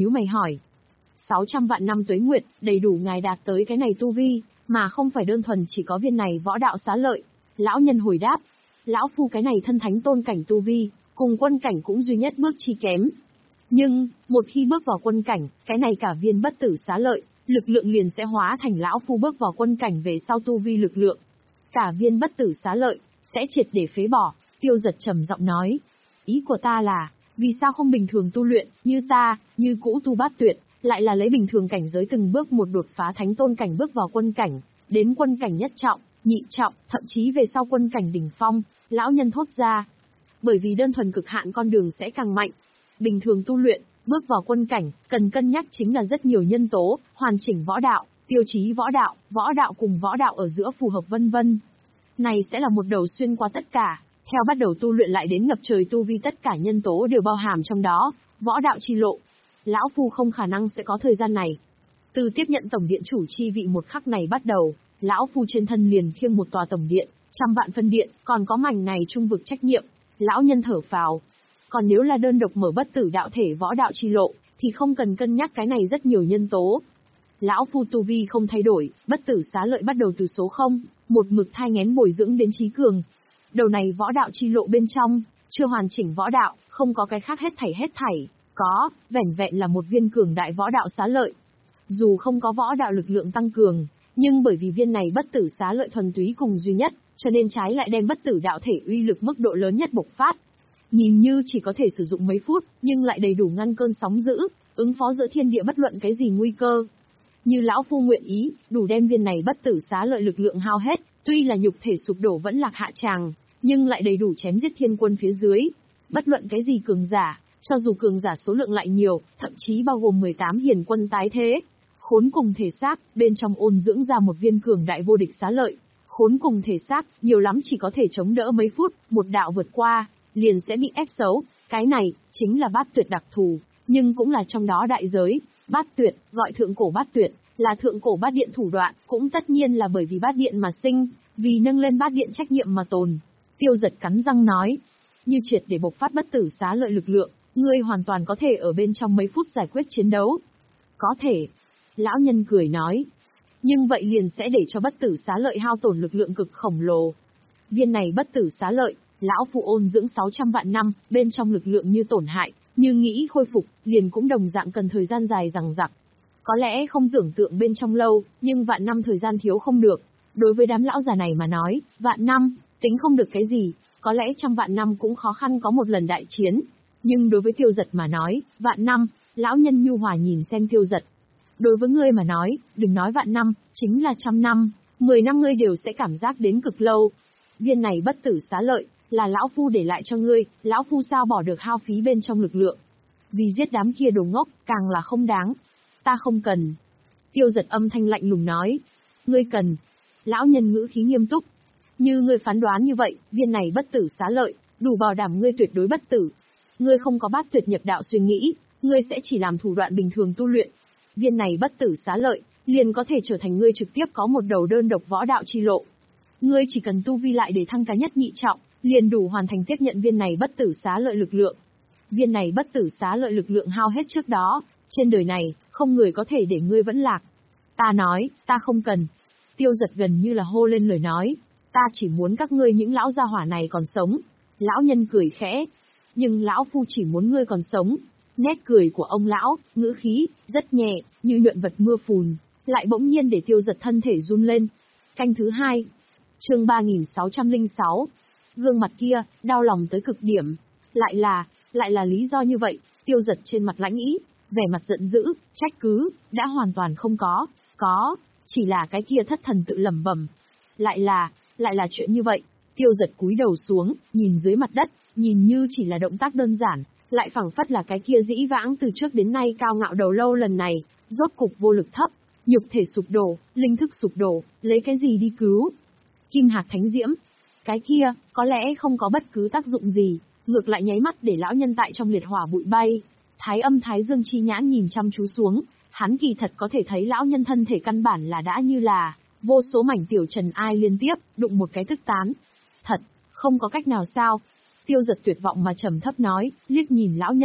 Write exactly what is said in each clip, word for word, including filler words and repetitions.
nhíu mày hỏi. sáu trăm vạn năm tuế nguyệt, đầy đủ ngài đạt tới cái này tu vi, mà không phải đơn thuần chỉ có viên này võ đạo xá lợi. Lão nhân hồi đáp. Lão phu cái này thân thánh tôn cảnh tu vi, cùng quân cảnh cũng duy nhất bước chi kém. Nhưng, một khi bước vào quân cảnh, cái này cả viên bất tử xá lợi, lực lượng liền sẽ hóa thành lão phu bước vào quân cảnh về sau tu vi lực lượng. Cả viên bất tử xá lợi, sẽ triệt để phế bỏ, Tiêu Giật trầm giọng nói. Ý của ta là, vì sao không bình thường tu luyện, như ta, như cũ tu bát tuyệt, lại là lấy bình thường cảnh giới từng bước một đột phá thánh tôn cảnh bước vào quân cảnh, đến quân cảnh nhất trọng, nhị trọng, thậm chí về sau quân cảnh đỉnh phong, lão nhân thốt ra. Bởi vì đơn thuần cực hạn con đường sẽ càng mạnh. Bình thường tu luyện, bước vào quân cảnh, cần cân nhắc chính là rất nhiều nhân tố, hoàn chỉnh võ đạo, tiêu chí võ đạo, võ đạo cùng võ đạo ở giữa phù hợp vân vân. Này sẽ là một đầu xuyên qua tất cả, theo bắt đầu tu luyện lại đến ngập trời tu vi tất cả nhân tố đều bao hàm trong đó, võ đạo chi lộ. Lão phu không khả năng sẽ có thời gian này. Từ tiếp nhận tổng điện chủ chi vị một khắc này bắt đầu, lão phu trên thân liền khiêng một tòa tổng điện, trăm vạn phân điện, còn có mảnh này trung vực trách nhiệm. Lão nhân thở phào. Còn nếu là đơn độc mở bất tử đạo thể võ đạo chi lộ, thì không cần cân nhắc cái này rất nhiều nhân tố. Lão phu tu vi không thay đổi, bất tử xá lợi bắt đầu từ số không, một mực thai nghén bồi dưỡng đến trí cường. Đầu này võ đạo chi lộ bên trong, chưa hoàn chỉnh võ đạo, không có cái khác hết thảy hết thảy, có, vẻn vẹn là một viên cường đại võ đạo xá lợi. Dù không có võ đạo lực lượng tăng cường, nhưng bởi vì viên này bất tử xá lợi thuần túy cùng duy nhất, cho nên trái lại đem bất tử đạo thể uy lực mức độ lớn nhất bộc phát. Nhìn như chỉ có thể sử dụng mấy phút, nhưng lại đầy đủ ngăn cơn sóng dữ, ứng phó giữa thiên địa bất luận cái gì nguy cơ. Như lão phu nguyện ý, đủ đem viên này bất tử xá lợi lực lượng hao hết, tuy là nhục thể sụp đổ vẫn lạc hạ tràng, nhưng lại đầy đủ chém giết thiên quân phía dưới. Bất luận cái gì cường giả, cho dù cường giả số lượng lại nhiều, thậm chí bao gồm mười tám hiền quân tái thế, khốn cùng thể xác, bên trong ôn dưỡng ra một viên cường đại vô địch xá lợi. Khốn cùng thể xác, nhiều lắm chỉ có thể chống đỡ mấy phút, một đạo vượt qua, liền sẽ bị ép xấu. Cái này, chính là bát tuyệt đặc thù, nhưng cũng là trong đó đại giới. Bát tuyệt, gọi thượng cổ bát tuyệt, là thượng cổ bát điện thủ đoạn, cũng tất nhiên là bởi vì bát điện mà sinh, vì nâng lên bát điện trách nhiệm mà tồn. Tiêu Giật cắn răng nói, như triệt để bộc phát bất tử xá lợi lực lượng, ngươi hoàn toàn có thể ở bên trong mấy phút giải quyết chiến đấu. Có thể. Lão nhân cười nói. Nhưng vậy liền sẽ để cho bất tử xá lợi hao tổn lực lượng cực khổng lồ. Viên này bất tử xá lợi, lão phu ôn dưỡng sáu trăm vạn năm, bên trong lực lượng như tổn hại, như nghĩ khôi phục, liền cũng đồng dạng cần thời gian dài dằng dặc. Có lẽ không tưởng tượng bên trong lâu, nhưng vạn năm thời gian thiếu không được. Đối với đám lão già này mà nói, vạn năm, tính không được cái gì, có lẽ trăm vạn năm cũng khó khăn có một lần đại chiến. Nhưng đối với Tiêu Giật mà nói, vạn năm, lão nhân nhu hòa nhìn xem Tiêu Giật. Đối với ngươi mà nói, đừng nói vạn năm, chính là trăm năm, mười năm ngươi đều sẽ cảm giác đến cực lâu. Viên này bất tử xá lợi, là lão phu để lại cho ngươi, lão phu sao bỏ được hao phí bên trong lực lượng. Vì giết đám kia đồ ngốc, càng là không đáng. Ta không cần. Tiêu Giật âm thanh lạnh lùng nói. Ngươi cần. Lão nhân ngữ khí nghiêm túc. Như ngươi phán đoán như vậy, viên này bất tử xá lợi, đủ bảo đảm ngươi tuyệt đối bất tử. Ngươi không có bát tuyệt nhập đạo suy nghĩ, ngươi sẽ chỉ làm thủ đoạn bình thường tu luyện. Viên này bất tử xá lợi, liền có thể trở thành ngươi trực tiếp có một đầu đơn độc võ đạo chi lộ. Ngươi chỉ cần tu vi lại để thăng cái nhất nhị trọng, liền đủ hoàn thành tiếp nhận viên này bất tử xá lợi lực lượng. Viên này bất tử xá lợi lực lượng hao hết trước đó, trên đời này, không người có thể để ngươi vẫn lạc. Ta nói, ta không cần. Tiêu Giật gần như là hô lên lời nói, ta chỉ muốn các ngươi những lão gia hỏa này còn sống. Lão nhân cười khẽ, nhưng lão phu chỉ muốn ngươi còn sống. Nét cười của ông lão, ngữ khí, rất nhẹ, như nhuận vật mưa phùn, lại bỗng nhiên để Tiêu Giật thân thể run lên. Canh thứ hai, chương ba nghìn sáu trăm lẻ sáu, gương mặt kia, đau lòng tới cực điểm. Lại là, lại là lý do như vậy, Tiêu Giật trên mặt lãnh ý, vẻ mặt giận dữ, trách cứ, đã hoàn toàn không có, có, chỉ là cái kia thất thần tự lẩm bẩm. Lại là, lại là chuyện như vậy, Tiêu Giật cúi đầu xuống, nhìn dưới mặt đất, nhìn như chỉ là động tác đơn giản, lại phảng phất là cái kia dĩ vãng từ trước đến nay cao ngạo đầu lâu lần này, rốt cục vô lực thấp, nhục thể sụp đổ, linh thức sụp đổ, lấy cái gì đi cứu? Kim hạt thánh diễm, cái kia, có lẽ không có bất cứ tác dụng gì, ngược lại nháy mắt để lão nhân tại trong liệt hỏa bụi bay. Thái âm thái dương chi nhãn nhìn chăm chú xuống, hắn kỳ thật có thể thấy lão nhân thân thể căn bản là đã như là vô số mảnh tiểu trần ai liên tiếp, đụng một cái tức tán. Thật, không có cách nào sao? Tiêu Giật tuyệt vọng mà trầm thấp nói, liếc nhìn lão nhân,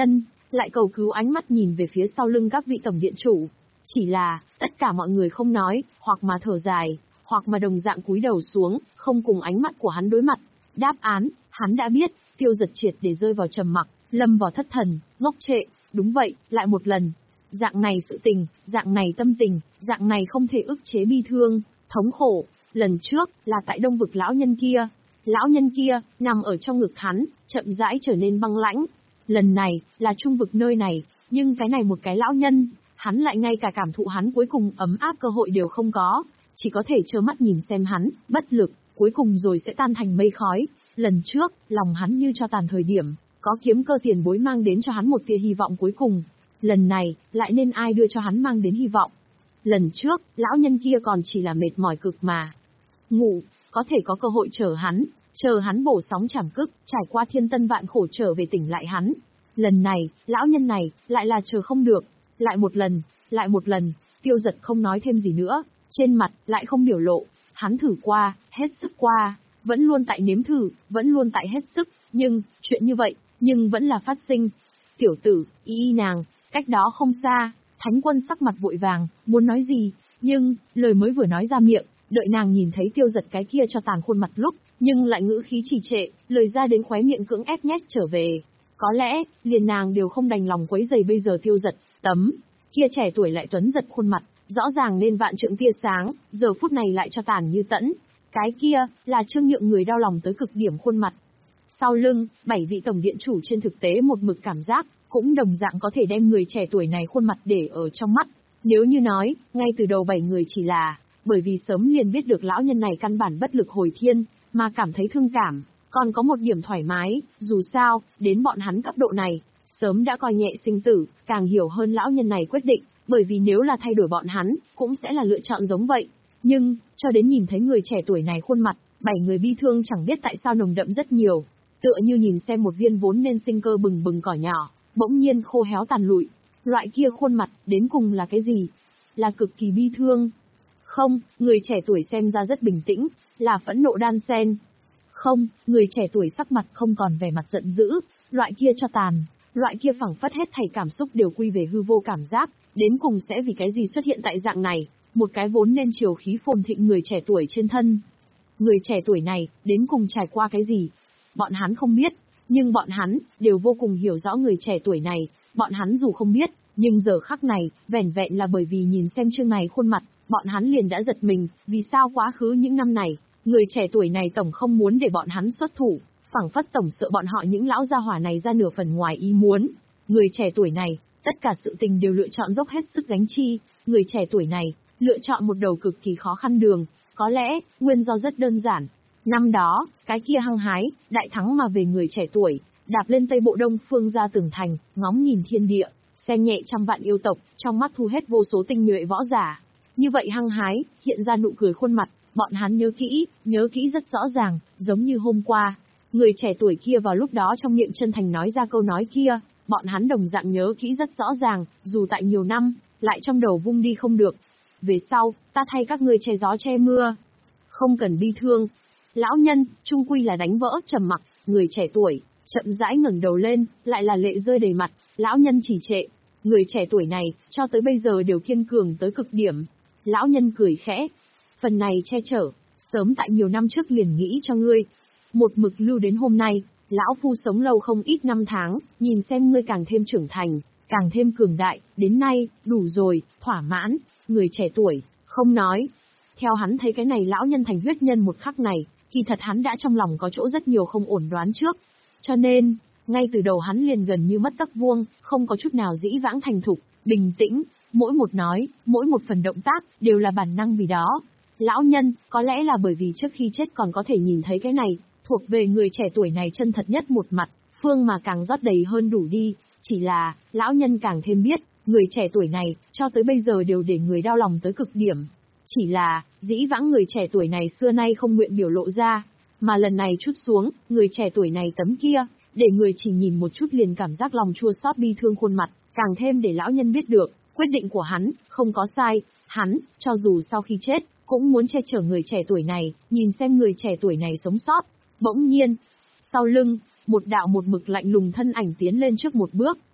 lại cầu cứu ánh mắt nhìn về phía sau lưng các vị tổng điện chủ. Chỉ là, tất cả mọi người không nói, hoặc mà thở dài, hoặc mà đồng dạng cúi đầu xuống, không cùng ánh mắt của hắn đối mặt. Đáp án, hắn đã biết, Tiêu Giật triệt để rơi vào trầm mặc, lâm vào thất thần, ngốc trệ, đúng vậy, lại một lần. Dạng này sự tình, dạng này tâm tình, dạng này không thể ức chế bi thương, thống khổ. Lần trước, là tại Đông Vực lão nhân kia. Lão nhân kia, nằm ở trong ngực hắn, chậm rãi trở nên băng lãnh. Lần này, là Trung Vực nơi này, nhưng cái này một cái lão nhân, hắn lại ngay cả cảm thụ hắn cuối cùng ấm áp cơ hội đều không có, chỉ có thể trơ mắt nhìn xem hắn, bất lực, cuối cùng rồi sẽ tan thành mây khói. Lần trước, lòng hắn như cho tàn thời điểm, có kiếm cơ tiền bối mang đến cho hắn một tia hy vọng cuối cùng. Lần này, lại nên ai đưa cho hắn mang đến hy vọng? Lần trước, lão nhân kia còn chỉ là mệt mỏi cực mà. Ngủ, có thể có cơ hội chờ hắn, chờ hắn bổ sóng chảm cức, trải qua thiên tân vạn khổ trở về tỉnh lại hắn. Lần này, lão nhân này, lại là chờ không được. Lại một lần, lại một lần, Tiêu Giật không nói thêm gì nữa, trên mặt, lại không biểu lộ. Hắn thử qua, hết sức qua, vẫn luôn tại nếm thử, vẫn luôn tại hết sức, nhưng, chuyện như vậy, nhưng vẫn là phát sinh. Tiểu tử, y y nàng, cách đó không xa, Thánh Quân sắc mặt vội vàng, muốn nói gì, nhưng, lời mới vừa nói ra miệng, đợi nàng nhìn thấy Tiêu Giật cái kia cho tàn khuôn mặt lúc, nhưng lại ngữ khí trì trệ, lời ra đến khóe miệng cưỡng ép nhét trở về. Có lẽ, liền nàng đều không đành lòng quấy rầy bây giờ Tiêu Giật, tấm kia trẻ tuổi lại tuấn giật khuôn mặt, rõ ràng nên vạn trượng tia sáng, giờ phút này lại cho tàn như tẫn. Cái kia, là Trương Nhượng người đau lòng tới cực điểm khuôn mặt. Sau lưng, bảy vị tổng điện chủ trên thực tế một mực cảm giác, cũng đồng dạng có thể đem người trẻ tuổi này khuôn mặt để ở trong mắt. Nếu như nói, ngay từ đầu bảy người chỉ là, bởi vì sớm liền biết được lão nhân này căn bản bất lực hồi thiên, mà cảm thấy thương cảm, còn có một điểm thoải mái, dù sao, đến bọn hắn cấp độ này, sớm đã coi nhẹ sinh tử, càng hiểu hơn lão nhân này quyết định, bởi vì nếu là thay đổi bọn hắn, cũng sẽ là lựa chọn giống vậy. Nhưng, cho đến nhìn thấy người trẻ tuổi này khuôn mặt, bảy người bi thương chẳng biết tại sao nồng đậm rất nhiều, tựa như nhìn xem một viên vốn nên sinh cơ bừng bừng cỏ nhỏ, bỗng nhiên khô héo tàn lụi. Loại kia khuôn mặt, đến cùng là cái gì? Là cực kỳ bi thương. Không, người trẻ tuổi xem ra rất bình tĩnh, là phẫn nộ đan xen. Không, người trẻ tuổi sắc mặt không còn vẻ mặt giận dữ, loại kia cho tàn, loại kia phẳng phất hết thảy cảm xúc đều quy về hư vô cảm giác, đến cùng sẽ vì cái gì xuất hiện tại dạng này, một cái vốn nên chiều khí phồn thịnh người trẻ tuổi trên thân. Người trẻ tuổi này, đến cùng trải qua cái gì? Bọn hắn không biết, nhưng bọn hắn, đều vô cùng hiểu rõ người trẻ tuổi này, bọn hắn dù không biết, nhưng giờ khắc này, vẻn vẹn là bởi vì nhìn xem chương này khuôn mặt, bọn hắn liền đã giật mình, vì sao quá khứ những năm này, người trẻ tuổi này tổng không muốn để bọn hắn xuất thủ, phảng phất tổng sợ bọn họ những lão gia hỏa này ra nửa phần ngoài ý muốn. Người trẻ tuổi này, tất cả sự tình đều lựa chọn dốc hết sức gánh chi, người trẻ tuổi này, lựa chọn một đầu cực kỳ khó khăn đường, có lẽ, nguyên do rất đơn giản. Năm đó, cái kia hăng hái, đại thắng mà về người trẻ tuổi, đạp lên Tây Bộ Đông phương ra tường thành, ngóng nhìn thiên địa, xem nhẹ trăm vạn yêu tộc, trong mắt thu hết vô số tinh nhuệ võ giả. Như vậy hăng hái, hiện ra nụ cười khuôn mặt, bọn hắn nhớ kỹ, nhớ kỹ rất rõ ràng, giống như hôm qua. Người trẻ tuổi kia vào lúc đó trong miệng chân thành nói ra câu nói kia, bọn hắn đồng dạng nhớ kỹ rất rõ ràng, dù tại nhiều năm, lại trong đầu vung đi không được. Về sau, ta thay các ngươi che gió che mưa. Không cần bi thương. Lão nhân, trung quy là đánh vỡ trầm mặc, người trẻ tuổi, chậm rãi ngẩng đầu lên, lại là lệ rơi đầy mặt, lão nhân trì trệ. Người trẻ tuổi này, cho tới bây giờ đều kiên cường tới cực điểm. Lão nhân cười khẽ. Phần này che chở, sớm tại nhiều năm trước liền nghĩ cho ngươi. Một mực lưu đến hôm nay, lão phu sống lâu không ít năm tháng, nhìn xem ngươi càng thêm trưởng thành, càng thêm cường đại, đến nay, đủ rồi, thỏa mãn. Người trẻ tuổi, không nói. Theo hắn thấy cái này lão nhân thành huyết nhân một khắc này, kỳ thật hắn đã trong lòng có chỗ rất nhiều không ổn đoán trước. Cho nên, ngay từ đầu hắn liền gần như mất tấc vuông, không có chút nào dĩ vãng thành thục, bình tĩnh, mỗi một nói, mỗi một phần động tác, đều là bản năng vì đó. Lão nhân, có lẽ là bởi vì trước khi chết còn có thể nhìn thấy cái này, thuộc về người trẻ tuổi này chân thật nhất một mặt, phương mà càng rót đầy hơn đủ đi, chỉ là, lão nhân càng thêm biết, người trẻ tuổi này, cho tới bây giờ đều để người đau lòng tới cực điểm. Chỉ là, dĩ vãng người trẻ tuổi này xưa nay không nguyện biểu lộ ra, mà lần này chút xuống, người trẻ tuổi này tấm kia, để người chỉ nhìn một chút liền cảm giác lòng chua xót bi thương khuôn mặt, càng thêm để lão nhân biết được, quyết định của hắn, không có sai, hắn, cho dù sau khi chết, cũng muốn che chở người trẻ tuổi này, nhìn xem người trẻ tuổi này sống sót. Bỗng nhiên, sau lưng, một đạo một mực lạnh lùng thân ảnh tiến lên trước một bước,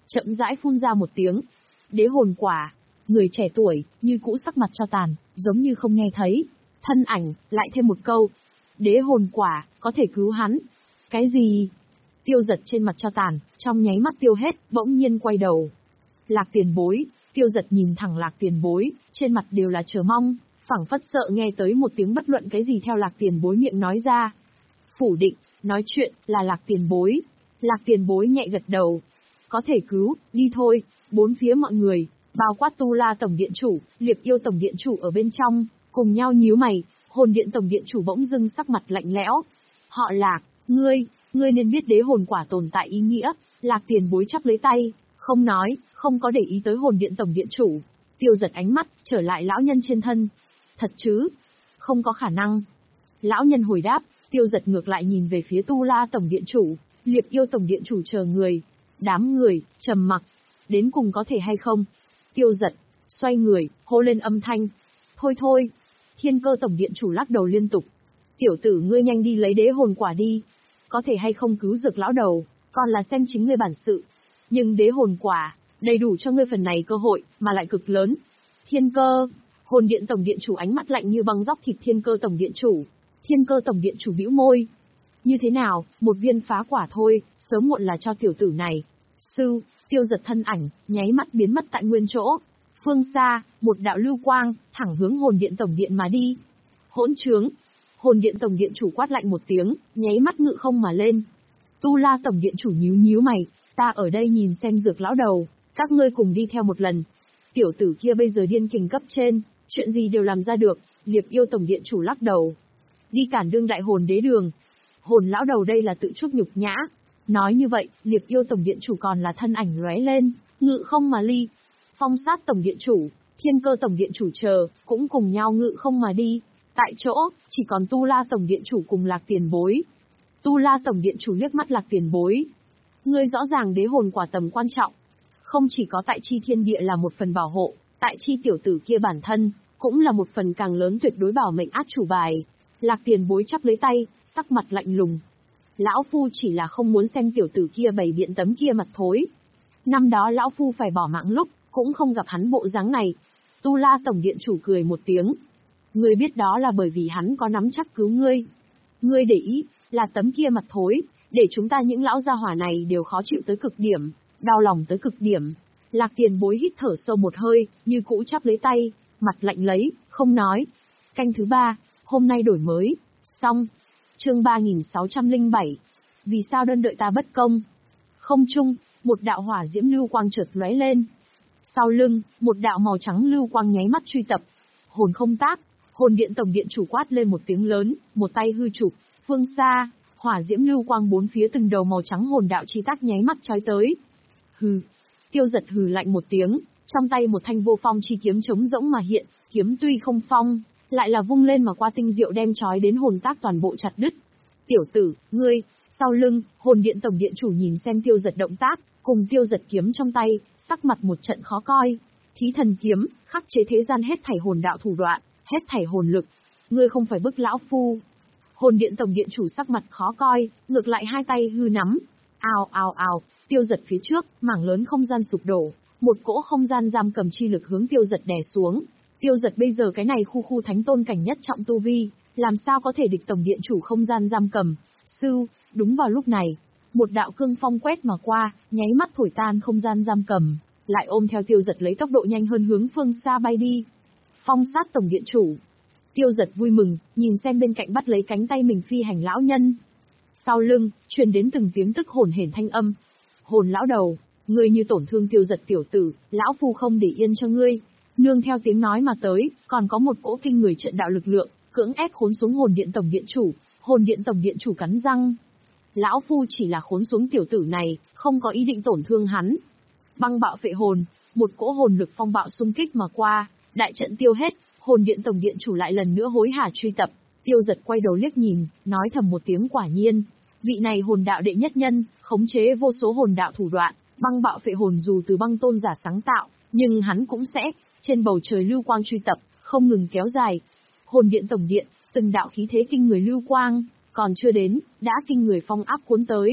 chậm rãi phun ra một tiếng. Đế hồn quả. Người trẻ tuổi, như cũ sắc mặt cho tàn, giống như không nghe thấy. Thân ảnh, lại thêm một câu. Đế hồn quả, có thể cứu hắn. Cái gì? Tiêu Giật trên mặt cho tàn, trong nháy mắt tiêu hết, bỗng nhiên quay đầu. Lạc Tiền Bối. Tiêu Giật nhìn thẳng Lạc Tiền Bối, trên mặt đều là chờ mong, phảng phất sợ nghe tới một tiếng bất luận cái gì theo Lạc Tiền Bối miệng nói ra. Phủ định, nói chuyện, là Lạc Tiền Bối. Lạc Tiền Bối nhẹ gật đầu. Có thể cứu, đi thôi. Bốn phía mọi người, bao quát Tu La Tổng Điện Chủ, Liệp Yêu Tổng Điện Chủ ở bên trong, cùng nhau nhíu mày. Hồn Điện Tổng Điện Chủ bỗng dưng sắc mặt lạnh lẽo. Họ Lạc, ngươi, ngươi nên biết đế hồn quả tồn tại ý nghĩa. Lạc Tiền Bối chắp lấy tay, không nói, không có để ý tới Hồn Điện Tổng Điện Chủ. Tiêu Giật ánh mắt, trở lại lão nhân trên thân. Thật chứ? Không có khả năng. Lão nhân hồi đáp, Tiêu Giật ngược lại nhìn về phía Tu La Tổng Điện Chủ, Liệp Yêu Tổng Điện Chủ chờ người. Đám người, trầm mặc. Đến cùng có thể hay không? Tiêu Giật, xoay người, hô lên âm thanh. Thôi thôi. Thiên Cơ Tổng Điện Chủ lắc đầu liên tục. Tiểu tử ngươi nhanh đi lấy đế hồn quả đi. Có thể hay không cứu Dược lão đầu, còn là xem chính ngươi bản sự. Nhưng đế hồn quả, đầy đủ cho ngươi phần này cơ hội, mà lại cực lớn. Thiên Cơ, Hồn Điện Tổng Điện Chủ ánh mắt lạnh như băng dóc thịt Thiên Cơ Tổng Điện Chủ. Thiên Cơ Tổng Điện Chủ bĩu môi. Như thế nào, một viên phá quả thôi, sớm muộn là cho tiểu tử này. Sư, Tiêu Giật thân ảnh, nháy mắt biến mất tại nguyên chỗ. Phương xa, một đạo lưu quang, thẳng hướng Hồn Điện Tổng Điện mà đi. Hỗn trướng. Hồn Điện Tổng Điện Chủ quát lạnh một tiếng, nháy mắt ngự không mà lên. Tu La Tổng Điện Chủ nhíu nhíu mày, ta ở đây nhìn xem Dược lão đầu, các ngươi cùng đi theo một lần. Tiểu tử kia bây giờ điên kình cấp trên, chuyện gì đều làm ra được. Liệp Yêu Tổng Điện Chủ lắc đầu. Đi cản đương đại hồn đế đường. Hồn lão đầu đây là tự chuốc nhục nhã. Nói như vậy, Liệp Yêu Tổng Điện Chủ còn là thân ảnh lóe lên, ngự không mà ly. Phong Sát Tổng Điện Chủ, Thiên Cơ Tổng Điện Chủ chờ, cũng cùng nhau ngự không mà đi. Tại chỗ, chỉ còn Tu La Tổng Điện Chủ cùng Lạc Tiền Bối. Tu La Tổng Điện Chủ liếc mắt Lạc Tiền Bối. Ngươi rõ ràng đế hồn quả tầm quan trọng. Không chỉ có tại chi thiên địa là một phần bảo hộ, tại chi tiểu tử kia bản thân, cũng là một phần càng lớn tuyệt đối bảo mệnh át chủ bài. Lạc Tiền Bối chắp lấy tay, sắc mặt lạnh lùng. Lão Phu chỉ là không muốn xem tiểu tử kia bày biện tấm kia mặt thối. Năm đó Lão Phu phải bỏ mạng lúc, cũng không gặp hắn bộ dáng này. Tu La Tổng Điện Chủ cười một tiếng. Ngươi biết đó là bởi vì hắn có nắm chắc cứu ngươi. Ngươi để ý, là tấm kia mặt thối, để chúng ta những lão gia hỏa này đều khó chịu tới cực điểm, đau lòng tới cực điểm. Lạc Tiền Bối hít thở sâu một hơi, như cũ chắp lấy tay, mặt lạnh lấy, không nói. Canh thứ ba, hôm nay đổi mới. Xong. Chương ba nghìn sáu trăm lẻ bảy. Vì sao đơn đợi ta bất công? Không trung, một đạo hỏa diễm lưu quang chợt lóe lên. Sau lưng, một đạo màu trắng lưu quang nháy mắt truy tập. Hồn không tác, Hồn Điện Tổng Điện Chủ quát lên một tiếng lớn, một tay hư chụp, phương xa, hỏa diễm lưu quang bốn phía từng đầu màu trắng hồn đạo chi tác nháy mắt chói tới. Hừ. Tiêu Giật hừ lạnh một tiếng, trong tay một thanh vô phong chi kiếm trống rỗng mà hiện, kiếm tuy không phong, lại là vung lên mà qua tinh diệu đem chói đến hồn tác toàn bộ chặt đứt. Tiểu tử, ngươi, sau lưng, Hồn Điện Tổng Điện Chủ nhìn xem Tiêu Giật động tác, cùng Tiêu Giật kiếm trong tay, sắc mặt một trận khó coi. Thí thần kiếm, khắc chế thế gian hết thảy hồn đạo thủ đoạn, hết thảy hồn lực. Ngươi không phải bức lão phu. Hồn Điện Tổng Điện Chủ sắc mặt khó coi, ngược lại hai tay hư nắm. Ào ào ào, Tiêu Giật phía trước, mảng lớn không gian sụp đổ, một cỗ không gian giam cầm chi lực hướng Tiêu Giật đè xuống. Tiêu Giật bây giờ cái này khu khu thánh tôn cảnh nhất trọng tu vi, làm sao có thể địch Tổng Điện Chủ không gian giam cầm. Sư, đúng vào lúc này, một đạo cương phong quét mà qua, nháy mắt thổi tan không gian giam cầm, lại ôm theo Tiêu Giật lấy tốc độ nhanh hơn hướng phương xa bay đi. Phong Sát Tổng Điện Chủ. Tiêu Giật vui mừng, nhìn xem bên cạnh bắt lấy cánh tay mình phi hành lão nhân. Sau lưng, truyền đến từng tiếng tức hồn hển thanh âm. Hồn lão đầu, ngươi như tổn thương Tiêu Giật tiểu tử, lão phu không để yên cho ngươi. Nương theo tiếng nói mà tới, còn có một cỗ kinh người trận đạo lực lượng, cưỡng ép khốn xuống Hồn Điện Tổng Điện Chủ. Hồn Điện Tổng Điện Chủ cắn răng. Lão phu chỉ là khốn xuống tiểu tử này, không có ý định tổn thương hắn. Băng bạo phệ hồn, một cỗ hồn lực phong bạo xung kích mà qua, đại trận tiêu hết, Hồn Điện Tổng Điện Chủ lại lần nữa hối hả truy tập. Tiêu Giật quay đầu liếc nhìn, nói thầm một tiếng quả nhiên. Vị này hồn đạo đệ nhất nhân, khống chế vô số hồn đạo thủ đoạn, băng bạo phệ hồn dù từ băng tôn giả sáng tạo, nhưng hắn cũng sẽ, trên bầu trời lưu quang truy tập, không ngừng kéo dài. Hồn Điện Tổng Điện, từng đạo khí thế kinh người lưu quang, còn chưa đến, đã kinh người phong áp cuốn tới.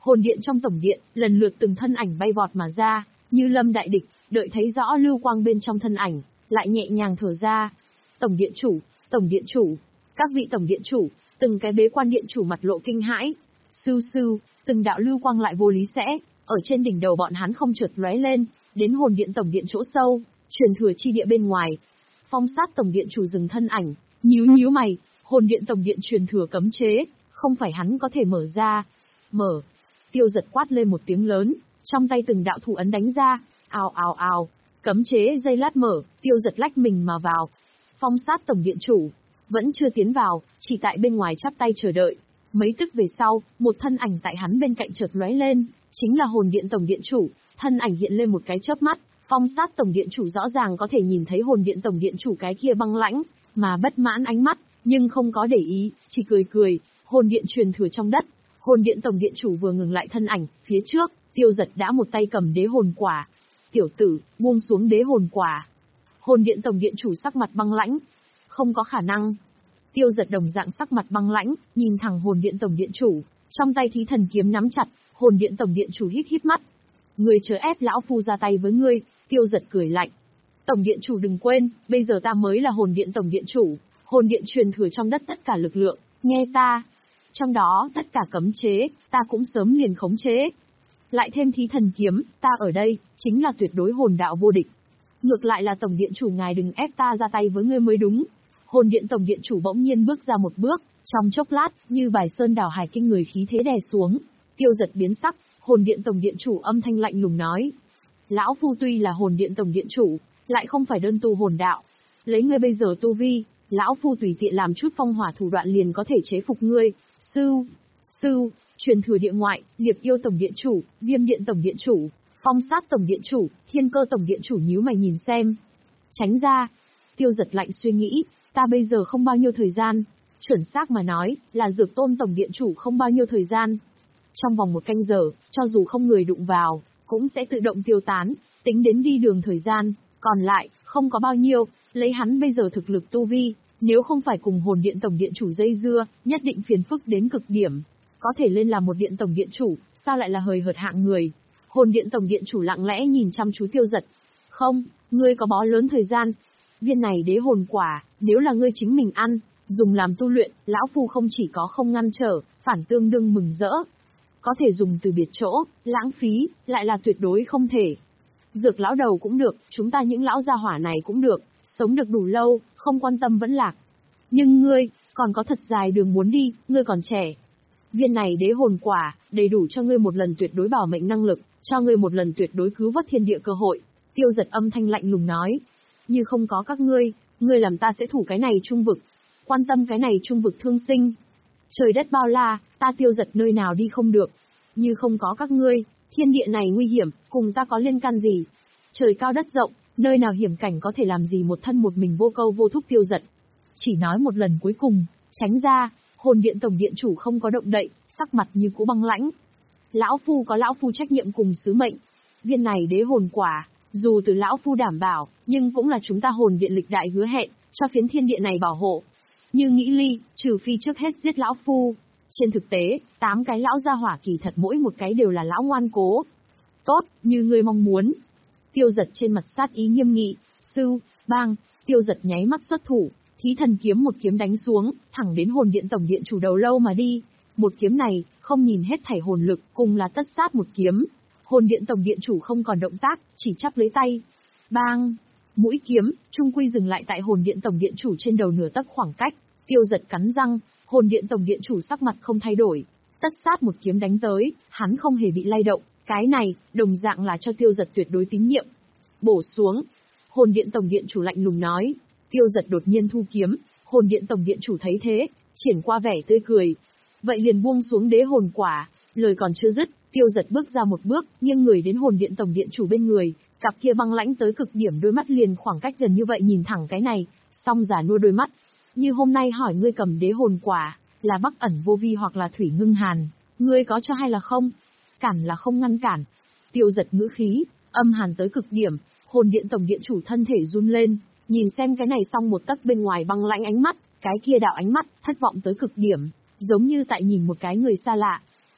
Hồn điện trong tổng điện, lần lượt từng thân ảnh bay vọt mà ra, như lâm đại địch, đợi thấy rõ lưu quang bên trong thân ảnh, lại nhẹ nhàng thở ra. Tổng điện chủ, tổng điện chủ, các vị tổng điện chủ, từng cái bế quan điện chủ mặt lộ kinh hãi. Sưu sưu, từng đạo lưu quang lại vô lý sẽ, ở trên đỉnh đầu bọn hắn không chợt lóe lên, đến hồn điện tổng điện chỗ sâu, truyền thừa chi địa bên ngoài. Phong sát tổng điện chủ dừng thân ảnh, nhíu nhíu mày, hồn điện tổng điện truyền thừa cấm chế, không phải hắn có thể mở ra. Mở. Tiêu Giật quát lên một tiếng lớn, trong tay từng đạo thủ ấn đánh ra, ào ào ào, cấm chế dây lát mở, Tiêu Giật lách mình mà vào. Phong sát tổng điện chủ vẫn chưa tiến vào, chỉ tại bên ngoài chắp tay chờ đợi. Mấy tức về sau, một thân ảnh tại hắn bên cạnh chợt lóe lên, chính là hồn điện tổng điện chủ. Thân ảnh hiện lên một cái chớp mắt, phong sát tổng điện chủ rõ ràng có thể nhìn thấy hồn điện tổng điện chủ cái kia băng lãnh mà bất mãn ánh mắt, nhưng không có để ý, chỉ cười cười. Hồn điện truyền thừa trong đất. Hồn điện tổng điện chủ vừa ngừng lại thân ảnh, phía trước, Tiêu Giật đã một tay cầm đế hồn quả. Tiểu tử, buông xuống đế hồn quả. Hồn điện tổng điện chủ sắc mặt băng lãnh. Không có khả năng. Tiêu Giật đồng dạng sắc mặt băng lãnh, nhìn thẳng hồn điện tổng điện chủ, trong tay thí thần kiếm nắm chặt. Hồn điện tổng điện chủ hít hít mắt. Ngươi chớ ép lão phu ra tay với ngươi. Tiêu Giật cười lạnh. Tổng điện chủ đừng quên, bây giờ ta mới là hồn điện tổng điện chủ, hồn điện truyền thừa trong đất tất cả lực lượng, nghe ta. Trong đó, tất cả cấm chế, ta cũng sớm liền khống chế. Lại thêm thí thần kiếm, ta ở đây, chính là tuyệt đối hồn đạo vô địch. Ngược lại là tổng điện chủ ngài đừng ép ta ra tay với ngươi mới đúng. Hồn điện tổng điện chủ bỗng nhiên bước ra một bước, trong chốc lát, như bài sơn đảo hải kinh người khí thế đè xuống. Tiêu Giật biến sắc, hồn điện tổng điện chủ âm thanh lạnh lùng nói. Lão phu tuy là hồn điện tổng điện chủ, lại không phải đơn tu hồn đạo. Lấy ngươi bây giờ tu vi, lão phu tùy tiện làm chút phong hỏa thủ đoạn liền có thể chế phục ngươi. Sưu, sưu, truyền thừa địa ngoại, Liệp Yêu tổng điện chủ, Viêm điện tổng điện chủ, Phong sát tổng điện chủ, Thiên Cơ tổng điện chủ nhíu mày nhìn xem. Tránh ra. Tiêu Giật lạnh suy nghĩ, ta bây giờ không bao nhiêu thời gian. Chuẩn xác mà nói, là Dược Tôn tổng điện chủ không bao nhiêu thời gian. Trong vòng một canh giờ, cho dù không người đụng vào, cũng sẽ tự động tiêu tán, tính đến đi đường thời gian, còn lại, không có bao nhiêu, lấy hắn bây giờ thực lực tu vi, nếu không phải cùng hồn điện tổng điện chủ dây dưa, nhất định phiền phức đến cực điểm. Có thể lên làm một điện tổng điện chủ, sao lại là hời hợt hạng người? Hồn điện tổng điện chủ lặng lẽ nhìn chăm chú Tiêu Giật. Không, ngươi có bó lớn thời gian. Viên này đế hồn quả, nếu là ngươi chính mình ăn, dùng làm tu luyện, lão phu không chỉ có không ngăn trở, phản tương đương mừng rỡ. Có thể dùng từ biệt chỗ, lãng phí, lại là tuyệt đối không thể. Dược lão đầu cũng được, chúng ta những lão gia hỏa này cũng được, sống được đủ lâu, không quan tâm vẫn lạc. Nhưng ngươi, còn có thật dài đường muốn đi, ngươi còn trẻ. Viên này đế hồn quả, đầy đủ cho ngươi một lần tuyệt đối bảo mệnh năng lực, cho ngươi một lần tuyệt đối cứu vớt thiên địa cơ hội. Tiêu Giật âm thanh lạnh lùng nói. Như không có các ngươi, ngươi làm ta sẽ thủ cái này trung vực. Quan tâm cái này trung vực thương sinh. Trời đất bao la, ta Tiêu Giật nơi nào đi không được. Như không có các ngươi, thiên địa này nguy hiểm, cùng ta có liên can gì? Trời cao đất rộng, nơi nào hiểm cảnh có thể làm gì một thân một mình vô câu vô thúc Tiêu Giật. Chỉ nói một lần cuối cùng, tránh ra. Hồn điện tổng điện chủ không có động đậy, sắc mặt như cũ băng lãnh. Lão phu có lão phu trách nhiệm cùng sứ mệnh. Viên này đế hồn quả, dù từ lão phu đảm bảo, nhưng cũng là chúng ta hồn điện lịch đại hứa hẹn, cho phiến thiên địa này bảo hộ. Như nghĩ ly, trừ phi trước hết giết lão phu. Trên thực tế, tám cái lão gia hỏa kỳ thật mỗi một cái đều là lão ngoan cố. Tốt, như ngươi mong muốn. Tiêu Giật trên mặt sát ý nghiêm nghị, sưu, bang, Tiêu Giật nháy mắt xuất thủ. Thí thần kiếm một kiếm đánh xuống, thẳng đến hồn điện tổng điện chủ đầu lâu mà đi. Một kiếm này, không nhìn hết thảy hồn lực, cùng là tất sát một kiếm. Hồn điện tổng điện chủ không còn động tác, chỉ chắp lấy tay. Bang! Mũi kiếm, trung quy dừng lại tại hồn điện tổng điện chủ trên đầu nửa tấc khoảng cách. Tiêu Giật cắn răng, hồn điện tổng điện chủ sắc mặt không thay đổi. Tất sát một kiếm đánh tới, hắn không hề bị lay động. Cái này, đồng dạng là cho Tiêu Giật tuyệt đối tín nhiệm. Bổ xuống. Hồn điện tổng điện chủ lạnh lùng nói. Tiêu Giật đột nhiên thu kiếm, hồn điện tổng điện chủ thấy thế, triển qua vẻ tươi cười. Vậy liền buông xuống đế hồn quả, lời còn chưa dứt, Tiêu Giật bước ra một bước, nghiêng người đến hồn điện tổng điện chủ bên người, cặp kia băng lãnh tới cực điểm đôi mắt liền khoảng cách gần như vậy nhìn thẳng cái này, song giả nua đôi mắt. Như hôm nay hỏi ngươi cầm đế hồn quả, là Bắc Ẩn Vô Vi hoặc là Thủy Ngưng Hàn, ngươi có cho hay là không? Cản là không ngăn cản. Tiêu Giật ngữ khí, âm hàn tới cực điểm, hồn điện tổng điện chủ thân thể run lên. Nhìn xem cái này xong một tấc bên ngoài băng lãnh ánh mắt, cái kia đạo ánh mắt, thất vọng tới cực điểm, giống như tại nhìn một cái người xa lạ.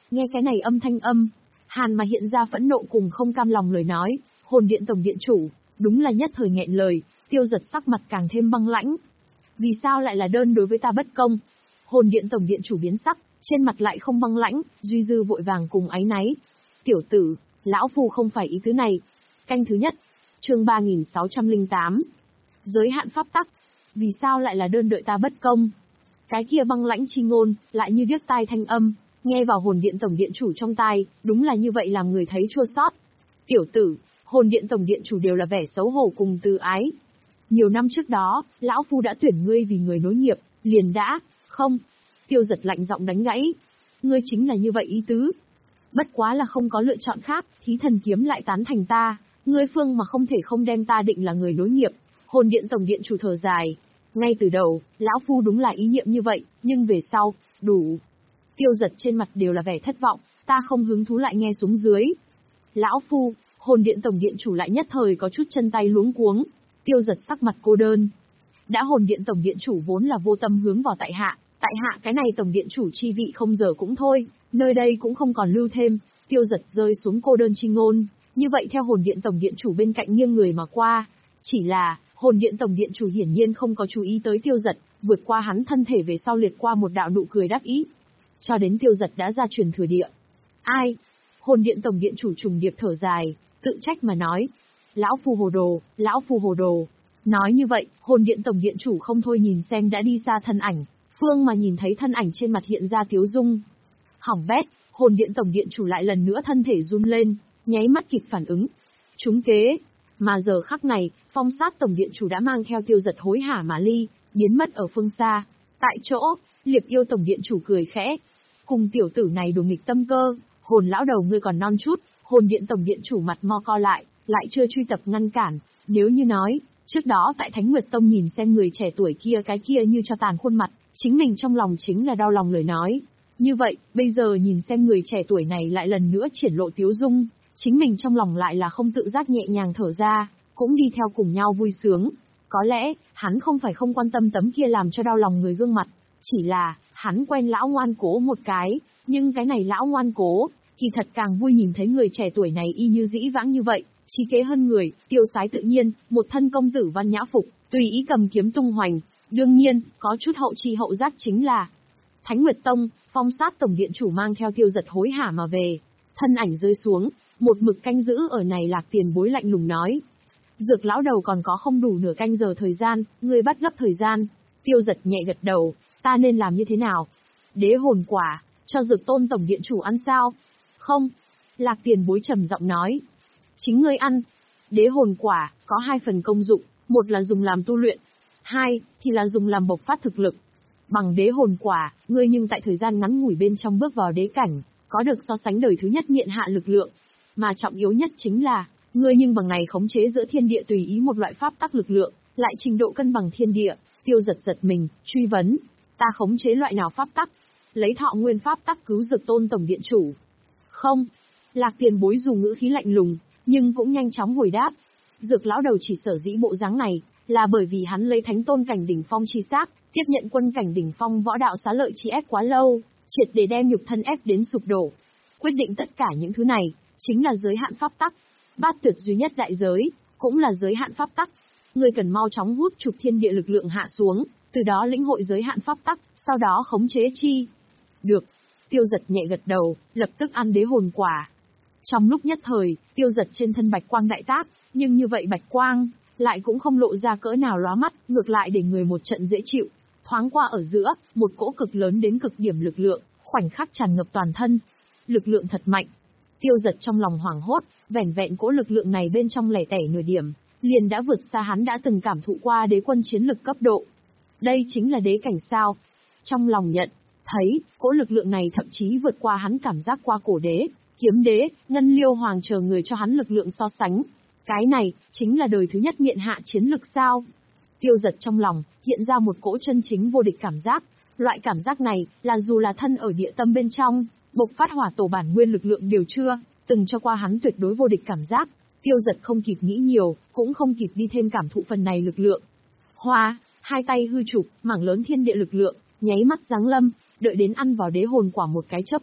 Nghe cái này âm thanh âm, hàn mà hiện ra phẫn nộ cùng không cam lòng lời nói, hồn điện tổng điện chủ, đúng là nhất thời nghẹn lời, Tiêu Giật sắc mặt càng thêm băng lãnh. Vì sao lại là đơn đối với ta bất công? Hồn điện tổng điện chủ biến sắc, trên mặt lại không băng lãnh, duy dư vội vàng cùng áy náy. Tiểu tử, lão phu không phải ý tứ này. Canh thứ nhất, chương ba nghìn sáu trăm lẻ tám. Giới hạn pháp tắc. Vì sao lại là đơn đợi ta bất công? Cái kia băng lãnh chi ngôn, lại như điếc tai thanh âm, nghe vào hồn điện tổng điện chủ trong tai, đúng là như vậy làm người thấy chua xót. Tiểu tử, hồn điện tổng điện chủ đều là vẻ xấu hổ cùng từ ái. Nhiều năm trước đó, lão phu đã tuyển ngươi vì người nối nghiệp, liền đã, không. Tiêu Giật lạnh giọng đánh gãy. Ngươi chính là như vậy ý tứ. Bất quá là không có lựa chọn khác, thí thần kiếm lại tán thành ta, ngươi phương mà không thể không đem ta định là người nối nghiệp. Hồn điện tổng điện chủ thở dài. Ngay từ đầu, lão phu đúng là ý niệm như vậy, nhưng về sau, đủ. Tiêu Giật trên mặt đều là vẻ thất vọng, ta không hứng thú lại nghe xuống dưới. Lão phu, hồn điện tổng điện chủ lại nhất thời có chút chân tay luống cuống. Tiêu Giật sắc mặt cô đơn. Đã hồn điện tổng điện chủ vốn là vô tâm hướng vào tại hạ, tại hạ cái này tổng điện chủ chi vị không giờ cũng thôi, nơi đây cũng không còn lưu thêm. Tiêu Giật rơi xuống cô đơn chi ngôn, như vậy theo hồn điện tổng điện chủ bên cạnh nghiêng người mà qua. Chỉ là, hồn điện tổng điện chủ hiển nhiên không có chú ý tới Tiêu Giật, vượt qua hắn thân thể về sau liệt qua một đạo nụ cười đắc ý. Cho đến Tiêu Giật đã ra truyền thừa địa. Ai? Hồn điện tổng điện chủ trùng điệp thở dài, tự trách mà nói. Lão phu hồ đồ, lão phu hồ đồ. Nói như vậy, hồn điện tổng điện chủ không thôi nhìn xem đã đi xa thân ảnh, phương mà nhìn thấy thân ảnh trên mặt hiện ra tiếu dung. Hỏng bét, hồn điện tổng điện chủ lại lần nữa thân thể run lên, nháy mắt kịp phản ứng. Trúng kế. Mà giờ khắc này, Phong Sát tổng điện chủ đã mang theo Tiêu Giật hối hả mà ly, biến mất ở phương xa. Tại chỗ, Liệp Yêu tổng điện chủ cười khẽ. Cùng tiểu tử này đùa nghịch tâm cơ, hồn lão đầu ngươi còn non chút. Hồn điện tổng điện chủ mặt mo co lại, lại chưa truy tập ngăn cản. Nếu như nói, trước đó tại Thánh Nguyệt Tông nhìn xem người trẻ tuổi kia cái kia như cho tàn khuôn mặt, chính mình trong lòng chính là đau lòng lời nói. Như vậy, bây giờ nhìn xem người trẻ tuổi này lại lần nữa triển lộ tiếu dung, chính mình trong lòng lại là không tự giác nhẹ nhàng thở ra, cũng đi theo cùng nhau vui sướng. Có lẽ, hắn không phải không quan tâm tấm kia làm cho đau lòng người gương mặt, chỉ là, hắn quen lão ngoan cố một cái, nhưng cái này lão ngoan cố, kỳ thật càng vui nhìn thấy người trẻ tuổi này y như dĩ vãng như vậy, trí kế hơn người, tiêu sái tự nhiên, một thân công tử văn nhã phục, tùy ý cầm kiếm tung hoành. Đương nhiên, có chút hậu chi hậu giác chính là Thánh Nguyệt Tông, Phong Sát tổng điện chủ mang theo Tiêu Giật hối hả mà về, thân ảnh rơi xuống, một mực canh giữ ở này Lạc Tiền Bối lạnh lùng nói. Dược lão đầu còn có không đủ nửa canh giờ thời gian, ngươi bắt gấp thời gian. Tiêu Giật nhẹ gật đầu, ta nên làm như thế nào? Đế hồn quả, cho Dược Tôn tổng điện chủ ăn sao? Không. Lạc Tiền Bối trầm giọng nói. Chính ngươi ăn. Đế hồn quả, có hai phần công dụng, một là dùng làm tu luyện, hai, thì là dùng làm bộc phát thực lực. Bằng đế hồn quả, ngươi nhưng tại thời gian ngắn ngủi bên trong bước vào đế cảnh, có được so sánh đời thứ nhất miện hạ lực lượng. Mà trọng yếu nhất chính là, ngươi nhưng bằng này khống chế giữa thiên địa tùy ý một loại pháp tắc lực lượng, lại trình độ cân bằng thiên địa. Tiêu Giật giật mình, truy vấn. Ta khống chế loại nào pháp tắc? Lấy thọ nguyên pháp tắc cứu Dược Tôn tổng điện chủ. Không. Lạc Tiền Bối dù ngữ khí lạnh lùng, nhưng cũng nhanh chóng hồi đáp. Dược lão đầu chỉ sở dĩ bộ dáng này, là bởi vì hắn lấy thánh tôn cảnh đỉnh phong chi xác, tiếp nhận quân cảnh đỉnh phong võ đạo xá lợi chi ép quá lâu, triệt để đem nhục thân ép đến sụp đổ. Quyết định tất cả những thứ này, chính là giới hạn pháp tắc. Bát tuyệt duy nhất đại giới, cũng là giới hạn pháp tắc. Ngươi cần mau chóng hút trục thiên địa lực lượng hạ xuống, từ đó lĩnh hội giới hạn pháp tắc, sau đó khống chế chi. Được. Tiêu Giật nhẹ gật đầu, lập tức ăn đế hồn quả. Trong lúc nhất thời, Tiêu Giật trên thân bạch quang đại tác, nhưng như vậy bạch quang, lại cũng không lộ ra cỡ nào lóa mắt, ngược lại để người một trận dễ chịu. Thoáng qua ở giữa, một cỗ cực lớn đến cực điểm lực lượng, khoảnh khắc tràn ngập toàn thân. Lực lượng thật mạnh. Tiêu Giật trong lòng hoảng hốt, vẻn vẹn cỗ lực lượng này bên trong lẻ tẻ nửa điểm, liền đã vượt xa hắn đã từng cảm thụ qua đế quân chiến lực cấp độ. Đây chính là đế cảnh sao? Trong lòng nhận, thấy, cỗ lực lượng này thậm chí vượt qua hắn cảm giác qua cổ đế, kiếm đế, ngân liêu hoàng chờ người cho hắn lực lượng so sánh. Cái này, chính là đời thứ nhất miện hạ chiến lực sao? Tiêu Giật trong lòng, hiện ra một cỗ chân chính vô địch cảm giác. Loại cảm giác này, là dù là thân ở địa tâm bên trong, bộc phát hỏa tổ bản nguyên lực lượng đều chưa, từng cho qua hắn tuyệt đối vô địch cảm giác. Tiêu Giật không kịp nghĩ nhiều, cũng không kịp đi thêm cảm thụ phần này lực lượng. Hoa, hai tay hư chụp, mảng lớn thiên địa lực lượng, nháy mắt giáng lâm, đợi đến ăn vào đế hồn quả một cái chớp mắt,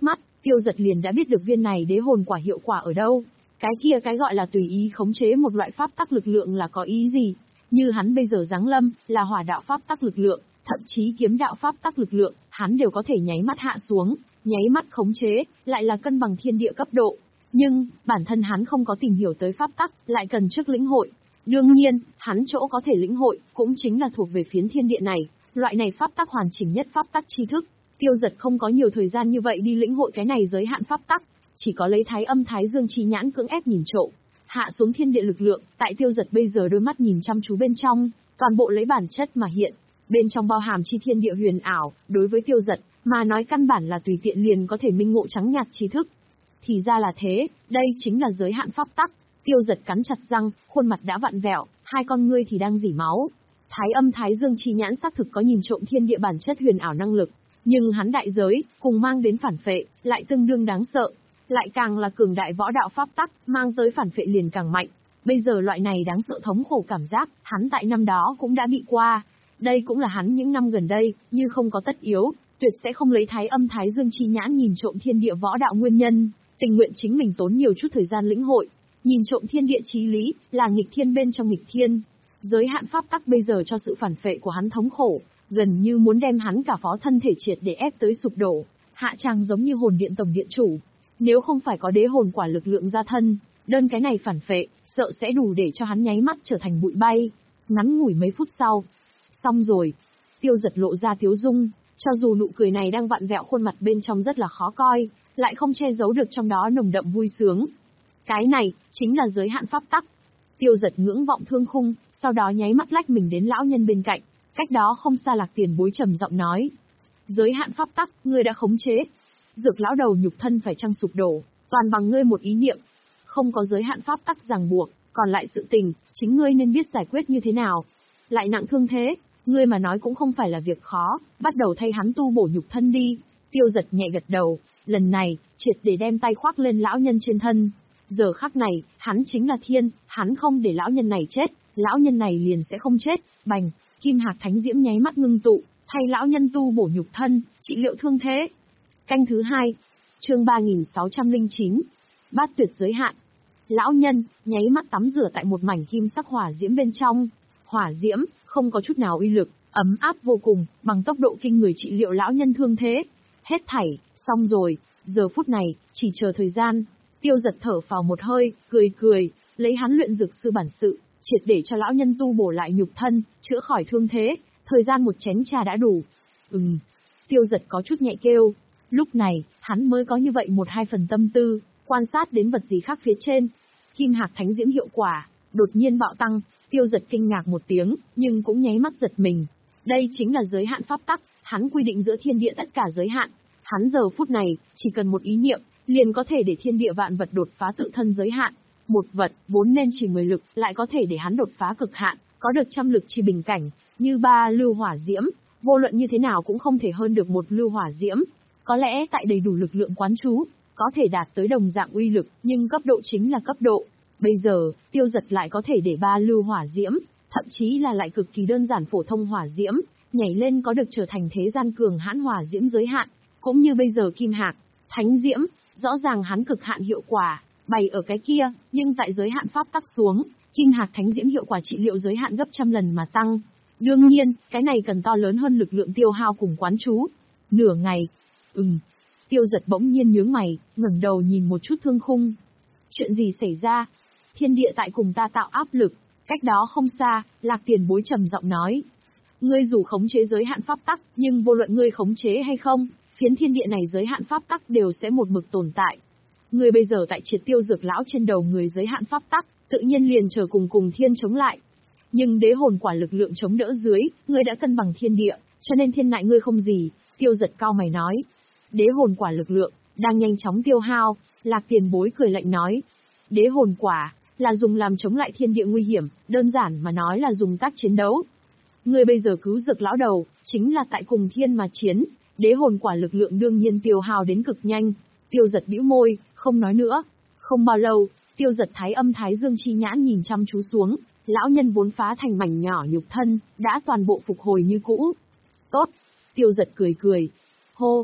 Tiêu Giật liền đã biết được viên này đế hồn quả hiệu quả ở đâu. Cái kia cái gọi là tùy ý khống chế một loại pháp tắc lực lượng là có ý gì? Như hắn bây giờ giáng lâm, là hỏa đạo pháp tắc lực lượng, thậm chí kiếm đạo pháp tắc lực lượng, hắn đều có thể nháy mắt hạ xuống, nháy mắt khống chế, lại là cân bằng thiên địa cấp độ. Nhưng, bản thân hắn không có tìm hiểu tới pháp tắc, lại cần trước lĩnh hội. Đương nhiên, hắn chỗ có thể lĩnh hội, cũng chính là thuộc về phiến thiên địa này, loại này pháp tắc hoàn chỉnh nhất pháp tắc tri thức. Tiêu Giật không có nhiều thời gian như vậy đi lĩnh hội cái này giới hạn pháp tắc, chỉ có lấy thái âm thái dương chi nhãn cưỡng ép nhìn trộm. Hạ xuống thiên địa lực lượng, tại Tiêu Giật bây giờ đôi mắt nhìn chăm chú bên trong, toàn bộ lấy bản chất mà hiện. Bên trong bao hàm chi thiên địa huyền ảo, đối với Tiêu Giật, mà nói căn bản là tùy tiện liền có thể minh ngộ trắng nhạt tri thức. Thì ra là thế, đây chính là giới hạn pháp tắc. Tiêu Giật cắn chặt răng, khuôn mặt đã vặn vẹo, hai con ngươi thì đang rỉ máu. Thái âm thái dương chi nhãn xác thực có nhìn trộm thiên địa bản chất huyền ảo năng lực, nhưng hắn đại giới, cùng mang đến phản phệ, lại tương đương đáng sợ. Lại càng là cường đại võ đạo pháp tắc, mang tới phản phệ liền càng mạnh. Bây giờ loại này đáng sợ thống khổ cảm giác, hắn tại năm đó cũng đã bị qua. Đây cũng là hắn những năm gần đây, như không có tất yếu, tuyệt sẽ không lấy thái âm thái dương chi nhãn nhìn trộm thiên địa võ đạo nguyên nhân, tình nguyện chính mình tốn nhiều chút thời gian lĩnh hội. Nhìn trộm thiên địa chí lý, là nghịch thiên bên trong nghịch thiên. Giới hạn pháp tắc bây giờ cho sự phản phệ của hắn thống khổ, gần như muốn đem hắn cả phó thân thể triệt để ép tới sụp đổ. Hạ tràng giống như hồn điện tổng điện chủ. Nếu không phải có đế hồn quả lực lượng gia thân, đơn cái này phản phệ, sợ sẽ đủ để cho hắn nháy mắt trở thành bụi bay. Ngắn ngủi mấy phút sau. Xong rồi. Tiêu Giật lộ ra tiếu dung, cho dù nụ cười này đang vặn vẹo khuôn mặt bên trong rất là khó coi, lại không che giấu được trong đó nồng đậm vui sướng. Cái này, chính là giới hạn pháp tắc. Tiêu Giật ngưỡng vọng thương khung, sau đó nháy mắt lách mình đến lão nhân bên cạnh, cách đó không xa Lạc Tiền Bối trầm giọng nói. Giới hạn pháp tắc, ngươi đã khống chế. Dược lão đầu nhục thân phải chăng sụp đổ, toàn bằng ngươi một ý niệm. Không có giới hạn pháp tắc ràng buộc, còn lại sự tình, chính ngươi nên biết giải quyết như thế nào. Lại nặng thương thế, ngươi mà nói cũng không phải là việc khó, bắt đầu thay hắn tu bổ nhục thân đi. Tiêu Giật nhẹ gật đầu, lần này, triệt để đem tay khoác lên lão nhân trên thân. Giờ khắc này, hắn chính là thiên, hắn không để lão nhân này chết, lão nhân này liền sẽ không chết. Bành, kim hạc thánh diễm nháy mắt ngưng tụ, thay lão nhân tu bổ nhục thân, trị liệu thương thế. Canh thứ hai, chương ba nghìn sáu trăm lẻ chín, bát tuyệt giới hạn. Lão nhân, nháy mắt tắm rửa tại một mảnh kim sắc hỏa diễm bên trong. Hỏa diễm, không có chút nào uy lực, ấm áp vô cùng, bằng tốc độ kinh người trị liệu lão nhân thương thế. Hết thảy, xong rồi, giờ phút này, chỉ chờ thời gian. Tiêu Giật thở phào một hơi, cười cười, lấy hắn luyện dược sư bản sự, triệt để cho lão nhân tu bổ lại nhục thân, chữa khỏi thương thế, thời gian một chén trà đã đủ. Ừm. Tiêu Giật có chút nhẹ kêu. Lúc này, hắn mới có như vậy một hai phần tâm tư, quan sát đến vật gì khác phía trên. Kim hạc thánh diễm hiệu quả, đột nhiên bạo tăng, Tiêu Giật kinh ngạc một tiếng, nhưng cũng nháy mắt giật mình. Đây chính là giới hạn pháp tắc, hắn quy định giữa thiên địa tất cả giới hạn. Hắn giờ phút này, chỉ cần một ý niệm, liền có thể để thiên địa vạn vật đột phá tự thân giới hạn. Một vật, vốn nên chỉ mười lực, lại có thể để hắn đột phá cực hạn, có được trăm lực chi bình cảnh, như ba lưu hỏa diễm, vô luận như thế nào cũng không thể hơn được một lưu hỏa diễm. Có lẽ tại đầy đủ lực lượng quán chú, có thể đạt tới đồng dạng uy lực, nhưng cấp độ chính là cấp độ. Bây giờ, Tiêu Giật lại có thể để ba lưu hỏa diễm, thậm chí là lại cực kỳ đơn giản phổ thông hỏa diễm, nhảy lên có được trở thành thế gian cường hãn hỏa diễm giới hạn, cũng như bây giờ kim hạc, thánh diễm, rõ ràng hắn cực hạn hiệu quả, bày ở cái kia, nhưng tại giới hạn pháp tắc xuống, kim hạc thánh diễm hiệu quả trị liệu giới hạn gấp trăm lần mà tăng. Đương nhiên, cái này cần to lớn hơn lực lượng tiêu hao cùng quán chú. Nửa ngày. Ừm. Tiêu Giật bỗng nhiên nhướng mày, ngẩng đầu nhìn một chút thương khung. Chuyện gì xảy ra? Thiên địa tại cùng ta tạo áp lực. Cách đó không xa, Lạc Tiền Bối trầm giọng nói. Ngươi dù khống chế giới hạn pháp tắc, nhưng vô luận ngươi khống chế hay không, phiến thiên địa này giới hạn pháp tắc đều sẽ một mực tồn tại. Ngươi bây giờ tại triệt tiêu dược lão trên đầu người giới hạn pháp tắc, tự nhiên liền chờ cùng cùng thiên chống lại. Nhưng đế hồn quả lực lượng chống đỡ dưới, ngươi đã cân bằng thiên địa, cho nên thiên nại ngươi không gì. Tiêu Giật cao mày nói. Đế hồn quả lực lượng, đang nhanh chóng tiêu hao, Lạc Tiền Bối cười lạnh nói. Đế hồn quả, là dùng làm chống lại thiên địa nguy hiểm, đơn giản mà nói là dùng tác chiến đấu. Ngươi bây giờ cứu dược lão đầu, chính là tại cùng thiên mà chiến, đế hồn quả lực lượng đương nhiên tiêu hao đến cực nhanh. Tiêu Giật bĩu môi, không nói nữa. Không bao lâu, Tiêu Giật thái âm thái dương chi nhãn nhìn chăm chú xuống, lão nhân vốn phá thành mảnh nhỏ nhục thân, đã toàn bộ phục hồi như cũ. Tốt. Tiêu Giật cười cười. Hô.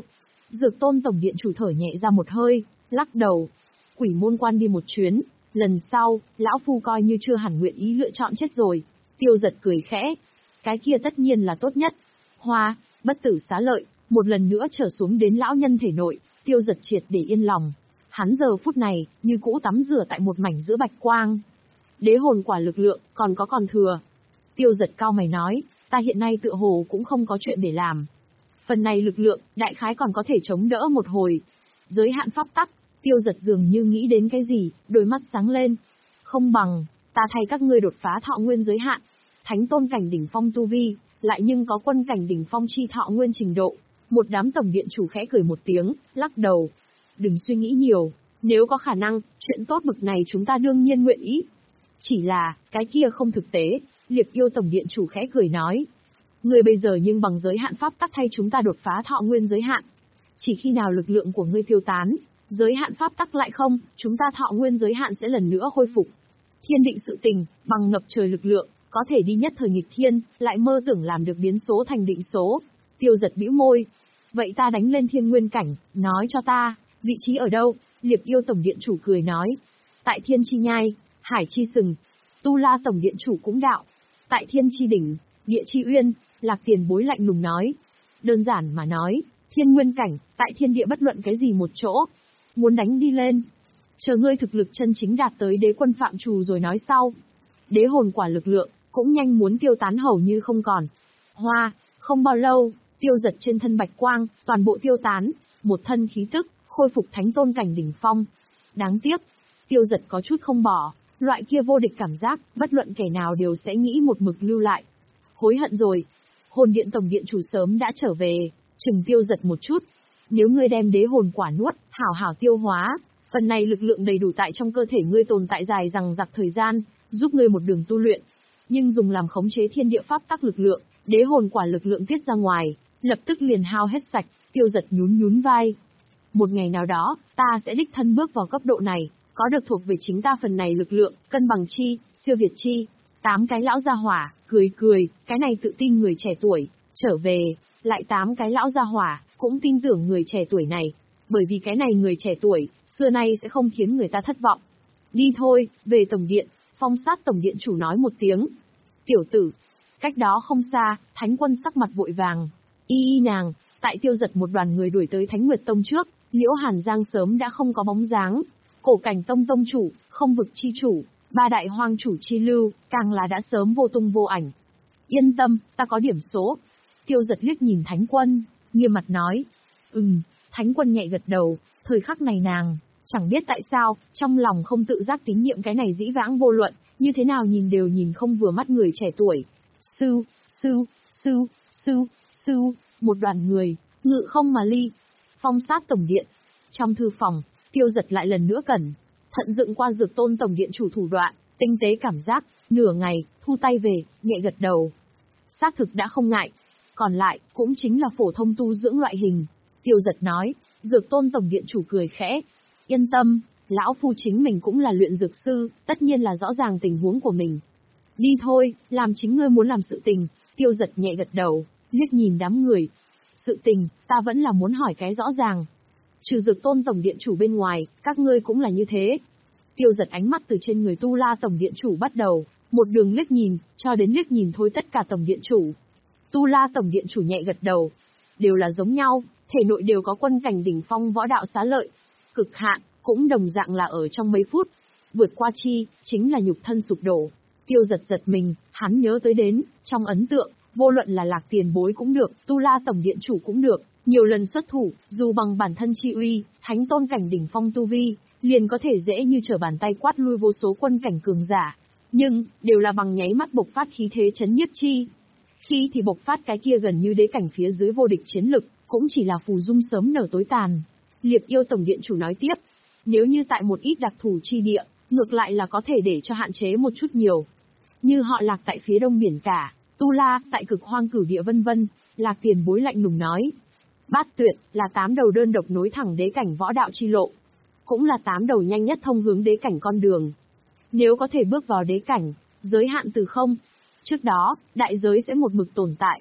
Dược Tôn tổng điện chủ thở nhẹ ra một hơi, lắc đầu. Quỷ môn quan đi một chuyến, lần sau, lão phu coi như chưa hẳn nguyện ý lựa chọn chết rồi. Tiêu Giật cười khẽ. Cái kia tất nhiên là tốt nhất. Hoa, bất tử xá lợi, một lần nữa trở xuống đến lão nhân thể nội, Tiêu Giật triệt để yên lòng. Hắn giờ phút này, như cũ tắm rửa tại một mảnh giữa bạch quang. Đế hồn quả lực lượng, còn có còn thừa. Tiêu Giật cao mày nói, ta hiện nay tựa hồ cũng không có chuyện để làm. Phần này lực lượng, đại khái còn có thể chống đỡ một hồi. Giới hạn pháp tắc, Tiêu Giật dường như nghĩ đến cái gì, đôi mắt sáng lên. Không bằng, ta thay các ngươi đột phá thọ nguyên giới hạn. Thánh tôn cảnh đỉnh phong tu vi, lại nhưng có quân cảnh đỉnh phong chi thọ nguyên trình độ. Một đám tổng điện chủ khẽ cười một tiếng, lắc đầu. Đừng suy nghĩ nhiều, nếu có khả năng, chuyện tốt bực này chúng ta đương nhiên nguyện ý. Chỉ là, cái kia không thực tế, Liệp Yêu tổng điện chủ khẽ cười nói. Ngươi bây giờ nhưng bằng giới hạn pháp tắc thay chúng ta đột phá thọ nguyên giới hạn. Chỉ khi nào lực lượng của ngươi tiêu tán, giới hạn pháp tắc lại không, chúng ta thọ nguyên giới hạn sẽ lần nữa khôi phục. Thiên định sự tình, bằng ngập trời lực lượng, có thể đi nhất thời nghịch thiên, lại mơ tưởng làm được biến số thành định số. Tiêu Giật bĩu môi. Vậy ta đánh lên thiên nguyên cảnh, nói cho ta, vị trí ở đâu? Liệp Yêu tổng điện chủ cười nói. Tại thiên chi nhai, hải chi sừng. Tu La tổng điện chủ cũng đạo. Tại thiên chi đỉnh, địa chi uyên. Lạc Tiền Bối lạnh lùng nói. Đơn giản mà nói, thiên nguyên cảnh, tại thiên địa bất luận cái gì một chỗ. Muốn đánh đi lên. Chờ ngươi thực lực chân chính đạt tới đế quân phạm trù rồi nói sau. Đế hồn quả lực lượng, cũng nhanh muốn tiêu tán hầu như không còn. Hoa, không bao lâu, Tiêu Giật trên thân bạch quang, toàn bộ tiêu tán, một thân khí tức, khôi phục thánh tôn cảnh đỉnh phong. Đáng tiếc, Tiêu Giật có chút không bỏ, loại kia vô địch cảm giác, bất luận kẻ nào đều sẽ nghĩ một mực lưu lại. Hối hận rồi. Hồn điện tổng điện chủ sớm đã trở về, chừng Tiêu Giật một chút. Nếu ngươi đem đế hồn quả nuốt, hảo hảo tiêu hóa, phần này lực lượng đầy đủ tại trong cơ thể ngươi tồn tại dài rằng giặc thời gian, giúp ngươi một đường tu luyện. Nhưng dùng làm khống chế thiên địa pháp tắc lực lượng, đế hồn quả lực lượng tiết ra ngoài, lập tức liền hao hết sạch. Tiêu Giật nhún nhún vai. Một ngày nào đó, ta sẽ đích thân bước vào cấp độ này, có được thuộc về chính ta phần này lực lượng, cân bằng chi, siêu việt chi. Tám cái lão gia hỏa, cười cười, cái này tự tin người trẻ tuổi, trở về, lại tám cái lão gia hỏa, cũng tin tưởng người trẻ tuổi này, bởi vì cái này người trẻ tuổi, xưa nay sẽ không khiến người ta thất vọng. Đi thôi, về tổng điện, Phong Sát tổng điện chủ nói một tiếng. Tiểu tử, cách đó không xa, Thánh Quân sắc mặt vội vàng. Y y nàng, tại Tiêu Giật một đoàn người đuổi tới Thánh Nguyệt Tông trước, Liễu Hàn Giang sớm đã không có bóng dáng. Cổ Cảnh Tông tông chủ, Không Vực chi chủ, ba đại hoang chủ chi lưu, càng là đã sớm vô tung vô ảnh. Yên tâm, ta có điểm số. Tiêu Giật liếc nhìn Thánh Quân, nghiêm mặt nói. Ừm, Thánh Quân nhẹ gật đầu, thời khắc này nàng, chẳng biết tại sao, trong lòng không tự giác tín nhiệm cái này dĩ vãng vô luận, như thế nào nhìn đều nhìn không vừa mắt người trẻ tuổi. Sư, sư, sư, sư, sư, một đoàn người, ngự không mà ly. Phong Sát tổng điện. Trong thư phòng, Tiêu Giật lại lần nữa cẩn thận dựng qua Dược Tôn tổng điện chủ thủ đoạn, tinh tế cảm giác, nửa ngày, thu tay về, nhẹ gật đầu. Xác thực đã không ngại. Còn lại, cũng chính là phổ thông tu dưỡng loại hình. Tiêu Giật nói. Dược Tôn tổng điện chủ cười khẽ. Yên tâm, lão phu chính mình cũng là luyện dược sư, tất nhiên là rõ ràng tình huống của mình. Đi thôi, làm chính ngươi muốn làm sự tình. Tiêu Giật nhẹ gật đầu, liếc nhìn đám người. Sự tình, ta vẫn là muốn hỏi cái rõ ràng. Trừ Dược Tôn tổng điện chủ bên ngoài, các ngươi cũng là như thế. Tiêu Giật ánh mắt từ trên người Tu La tổng điện chủ bắt đầu, một đường liếc nhìn, cho đến liếc nhìn thôi tất cả tổng điện chủ. Tu La tổng điện chủ nhẹ gật đầu. Đều là giống nhau, thể nội đều có quân cảnh đỉnh phong võ đạo xá lợi. Cực hạn, cũng đồng dạng là ở trong mấy phút. Vượt qua chi, chính là nhục thân sụp đổ. Tiêu Giật giật mình, hắn nhớ tới đến, trong ấn tượng, vô luận là Lạc Tiền Bối cũng được, Tu La tổng điện chủ cũng được, nhiều lần xuất thủ, dù bằng bản thân chi uy, thánh tôn cảnh đỉnh phong tu vi, liền có thể dễ như trở bàn tay quát lui vô số quân cảnh cường giả. Nhưng, đều là bằng nháy mắt bộc phát khí thế chấn nhiếp chi. Khi thì bộc phát cái kia gần như đế cảnh phía dưới vô địch chiến lực, cũng chỉ là phù dung sớm nở tối tàn. Liệp Yêu tổng điện chủ nói tiếp, nếu như tại một ít đặc thù chi địa, ngược lại là có thể để cho hạn chế một chút nhiều. Như họ Lạc tại phía đông biển cả, Tu La tại cực hoang cửu địa vân vân. Lạc Tiền Bối lạnh lùng nói. Bát tuyệt là tám đầu đơn độc nối thẳng đế cảnh võ đạo chi lộ, cũng là tám đầu nhanh nhất thông hướng đế cảnh con đường. Nếu có thể bước vào đế cảnh, giới hạn từ không. Trước đó, đại giới sẽ một mực tồn tại.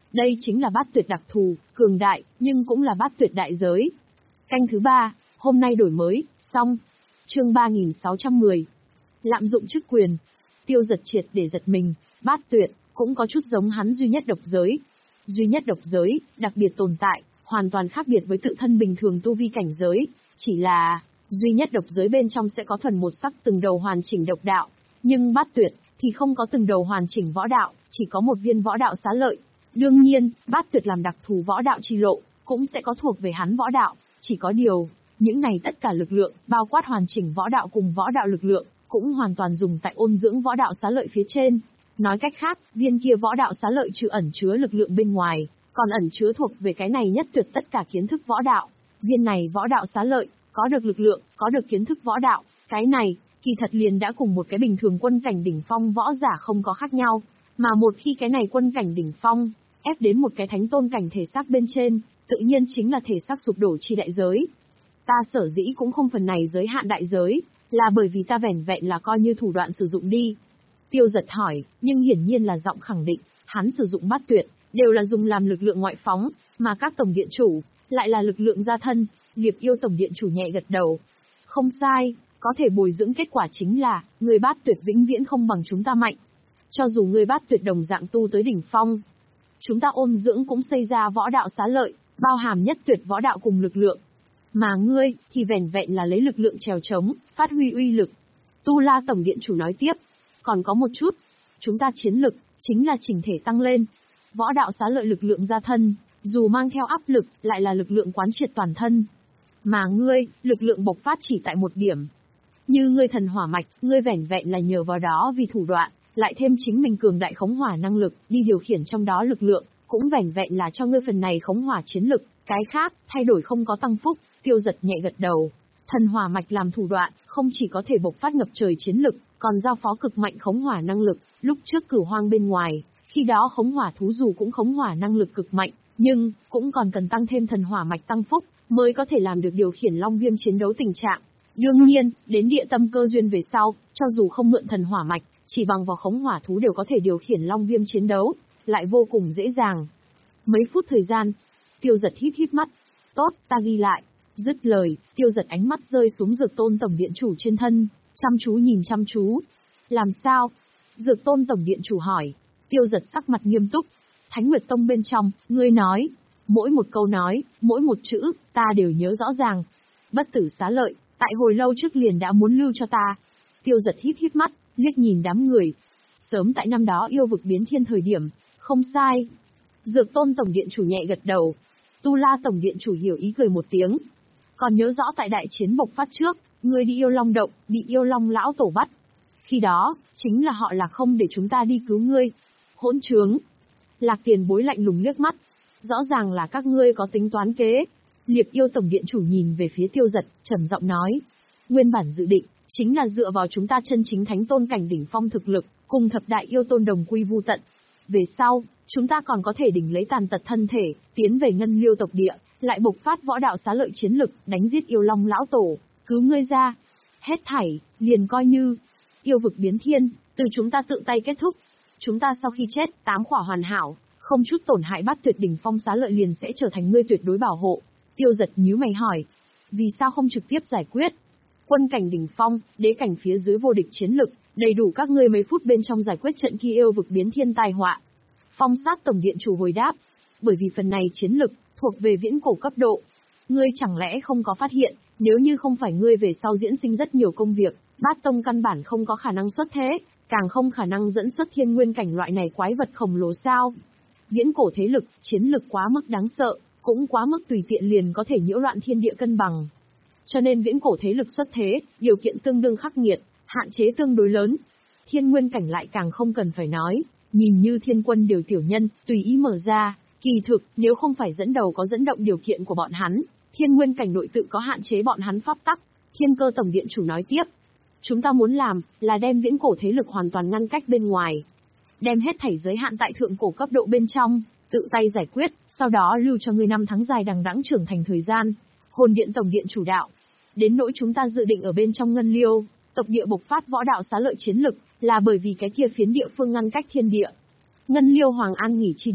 Đây chính là bát tuyệt đặc thù, cường đại, nhưng cũng là bát tuyệt đại giới. Canh thứ ba, hôm nay đổi mới, xong. Chương ba nghìn sáu trăm mười. Lạm dụng chức quyền. Tiêu Giật triệt để giật mình, bát tuyệt, cũng có chút giống hắn duy nhất độc giới. Duy nhất độc giới, đặc biệt tồn tại, hoàn toàn khác biệt với tự thân bình thường tu vi cảnh giới, chỉ là, duy nhất độc giới bên trong sẽ có thuần một sắc từng đầu hoàn chỉnh độc đạo, nhưng bát tuyệt, thì không có từng đầu hoàn chỉnh võ đạo, chỉ có một viên võ đạo xá lợi. Đương nhiên, bát tuyệt làm đặc thù võ đạo chi lộ, cũng sẽ có thuộc về hắn võ đạo, chỉ có điều, những này tất cả lực lượng, bao quát hoàn chỉnh võ đạo cùng võ đạo lực lượng, cũng hoàn toàn dùng tại ôn dưỡng võ đạo xá lợi phía trên. Nói cách khác, viên kia võ đạo xá lợi trừ ẩn chứa lực lượng bên ngoài, còn ẩn chứa thuộc về cái này nhất tuyệt tất cả kiến thức võ đạo. Viên này võ đạo xá lợi, có được lực lượng, có được kiến thức võ đạo, cái này, kỳ thật liền đã cùng một cái bình thường quân cảnh đỉnh phong võ giả không có khác nhau. Mà một khi cái này quân cảnh đỉnh phong, ép đến một cái thánh tôn cảnh thể xác bên trên, tự nhiên chính là thể xác sụp đổ chi đại giới. Ta sở dĩ cũng không phần này giới hạn đại giới, là bởi vì ta vẻn vẹn là coi như thủ đoạn sử dụng đi. Tiêu Giật hỏi, nhưng hiển nhiên là giọng khẳng định, hắn sử dụng bát tuyệt, đều là dùng làm lực lượng ngoại phóng, mà các tổng điện chủ, lại là lực lượng gia thân. Liệp Yêu tổng điện chủ nhẹ gật đầu. Không sai, có thể bồi dưỡng kết quả chính là, người bát tuyệt vĩnh viễn không bằng chúng ta mạnh. Cho dù người bát tuyệt đồng dạng tu tới đỉnh phong, chúng ta ôn dưỡng cũng xây ra võ đạo xá lợi, bao hàm nhất tuyệt võ đạo cùng lực lượng. Mà ngươi, thì vẻn vẹn là lấy lực lượng trèo trống, phát huy uy lực. Tu La tổng điện chủ nói tiếp. Còn có một chút, chúng ta chiến lực, chính là chỉnh thể tăng lên. Võ đạo xá lợi lực lượng gia thân, dù mang theo áp lực, lại là lực lượng quán triệt toàn thân. Mà ngươi, lực lượng bộc phát chỉ tại một điểm. Như ngươi thần hỏa mạch, ngươi vẻn vẹn là nhờ vào đó vì thủ đoạn, lại thêm chính mình cường đại khống hỏa năng lực, đi điều khiển trong đó lực lượng, cũng vẻn vẹn là cho ngươi phần này khống hỏa chiến lực, cái khác, thay đổi không có tăng phúc. Tiêu Giật nhẹ gật đầu. Thần hỏa mạch làm thủ đoạn, không chỉ có thể bộc phát ngập trời chiến lực, còn giao phó cực mạnh khống hỏa năng lực. Lúc trước Cửu Hoang bên ngoài, khi đó khống hỏa thú dù cũng khống hỏa năng lực cực mạnh, nhưng cũng còn cần tăng thêm thần hỏa mạch tăng phúc, mới có thể làm được điều khiển long viêm chiến đấu tình trạng. Đương nhiên, đến địa tâm cơ duyên về sau, cho dù không mượn thần hỏa mạch, chỉ bằng vào khống hỏa thú đều có thể điều khiển long viêm chiến đấu, lại vô cùng dễ dàng. Mấy phút thời gian, Tiêu Giật híp híp mắt. Tốt, ta ghi lại. Dứt lời, Tiêu Giật ánh mắt rơi xuống Dược Tôn tổng điện chủ trên thân, chăm chú nhìn chăm chú. Làm sao? Dược Tôn tổng điện chủ hỏi. Tiêu Giật sắc mặt nghiêm túc. Thánh Nguyệt Tông bên trong, ngươi nói. Mỗi một câu nói, mỗi một chữ, ta đều nhớ rõ ràng. Bất tử xá lợi, tại hồi lâu trước liền đã muốn lưu cho ta. Tiêu Giật híp híp mắt, liếc nhìn đám người. Sớm tại năm đó yêu vực biến thiên thời điểm, không sai. Dược Tôn tổng điện chủ nhẹ gật đầu. Tu La tổng điện chủ hiểu ý cười một tiếng. Còn nhớ rõ tại đại chiến bộc phát trước, ngươi đi Yêu Long động, bị Yêu Long lão tổ bắt. Khi đó, chính là họ là không để chúng ta đi cứu ngươi. Hỗn trướng. Lạc Tiền Bối lạnh lùng liếc mắt. Rõ ràng là các ngươi có tính toán kế. Liệp Yêu tổng điện chủ nhìn về phía Tiêu Giật, trầm giọng nói. Nguyên bản dự định, chính là dựa vào chúng ta chân chính thánh tôn cảnh đỉnh phong thực lực, cùng thập đại yêu tôn đồng quy vu tận. Về sau, chúng ta còn có thể đỉnh lấy tàn tật thân thể, tiến về Ngân Liêu tộc địa, lại bộc phát võ đạo xá lợi chiến lực, đánh giết Yêu Long lão tổ, cứu ngươi ra. Hết thảy, liền coi như yêu vực biến thiên, từ chúng ta tự tay kết thúc. Chúng ta sau khi chết, tám khỏa hoàn hảo, không chút tổn hại bắt tuyệt đỉnh phong xá lợi liền sẽ trở thành ngươi tuyệt đối bảo hộ. Tiêu Giật nhíu mày hỏi, vì sao không trực tiếp giải quyết? Quân cảnh đỉnh phong, đế cảnh phía dưới vô địch chiến lực, đầy đủ các ngươi mấy phút bên trong giải quyết trận kia yêu vực biến thiên tai họa. Phong Sát tổng điện chủ hồi đáp, bởi vì phần này chiến lực thuộc về viễn cổ cấp độ. Ngươi chẳng lẽ không có phát hiện, nếu như không phải ngươi về sau diễn sinh rất nhiều công việc, Bát Tông căn bản không có khả năng xuất thế, càng không khả năng dẫn xuất thiên nguyên cảnh loại này quái vật khổng lồ sao? Viễn cổ thế lực, chiến lực quá mức đáng sợ, cũng quá mức tùy tiện liền có thể nhiễu loạn thiên địa cân bằng. Cho nên viễn cổ thế lực xuất thế, điều kiện tương đương khắc nghiệt, hạn chế tương đối lớn. Thiên nguyên cảnh lại càng không cần phải nói, nhìn như thiên quân điều tiểu nhân, tùy ý mở ra, kỳ thực, nếu không phải dẫn đầu có dẫn động điều kiện của bọn hắn, thiên nguyên cảnh nội tự có hạn chế bọn hắn pháp tắc. Thiên Cơ tổng điện chủ nói tiếp, chúng ta muốn làm, là đem viễn cổ thế lực hoàn toàn ngăn cách bên ngoài. Đem hết thảy giới hạn tại thượng cổ cấp độ bên trong, tự tay giải quyết, sau đó lưu cho ngươi năm tháng dài đằng đẵng trưởng thành thời gian. Hồn Điện tổng điện chủ đạo. Đến nỗi chúng ta dự định ở bên trong Ngân Liêu, tộc địa bộc phát võ đạo xá lợi chiến lực, là bởi vì cái kia phiến địa phương ngăn cách thiên địa. Ngân Liêu Hoàng An nghỉ chi địa,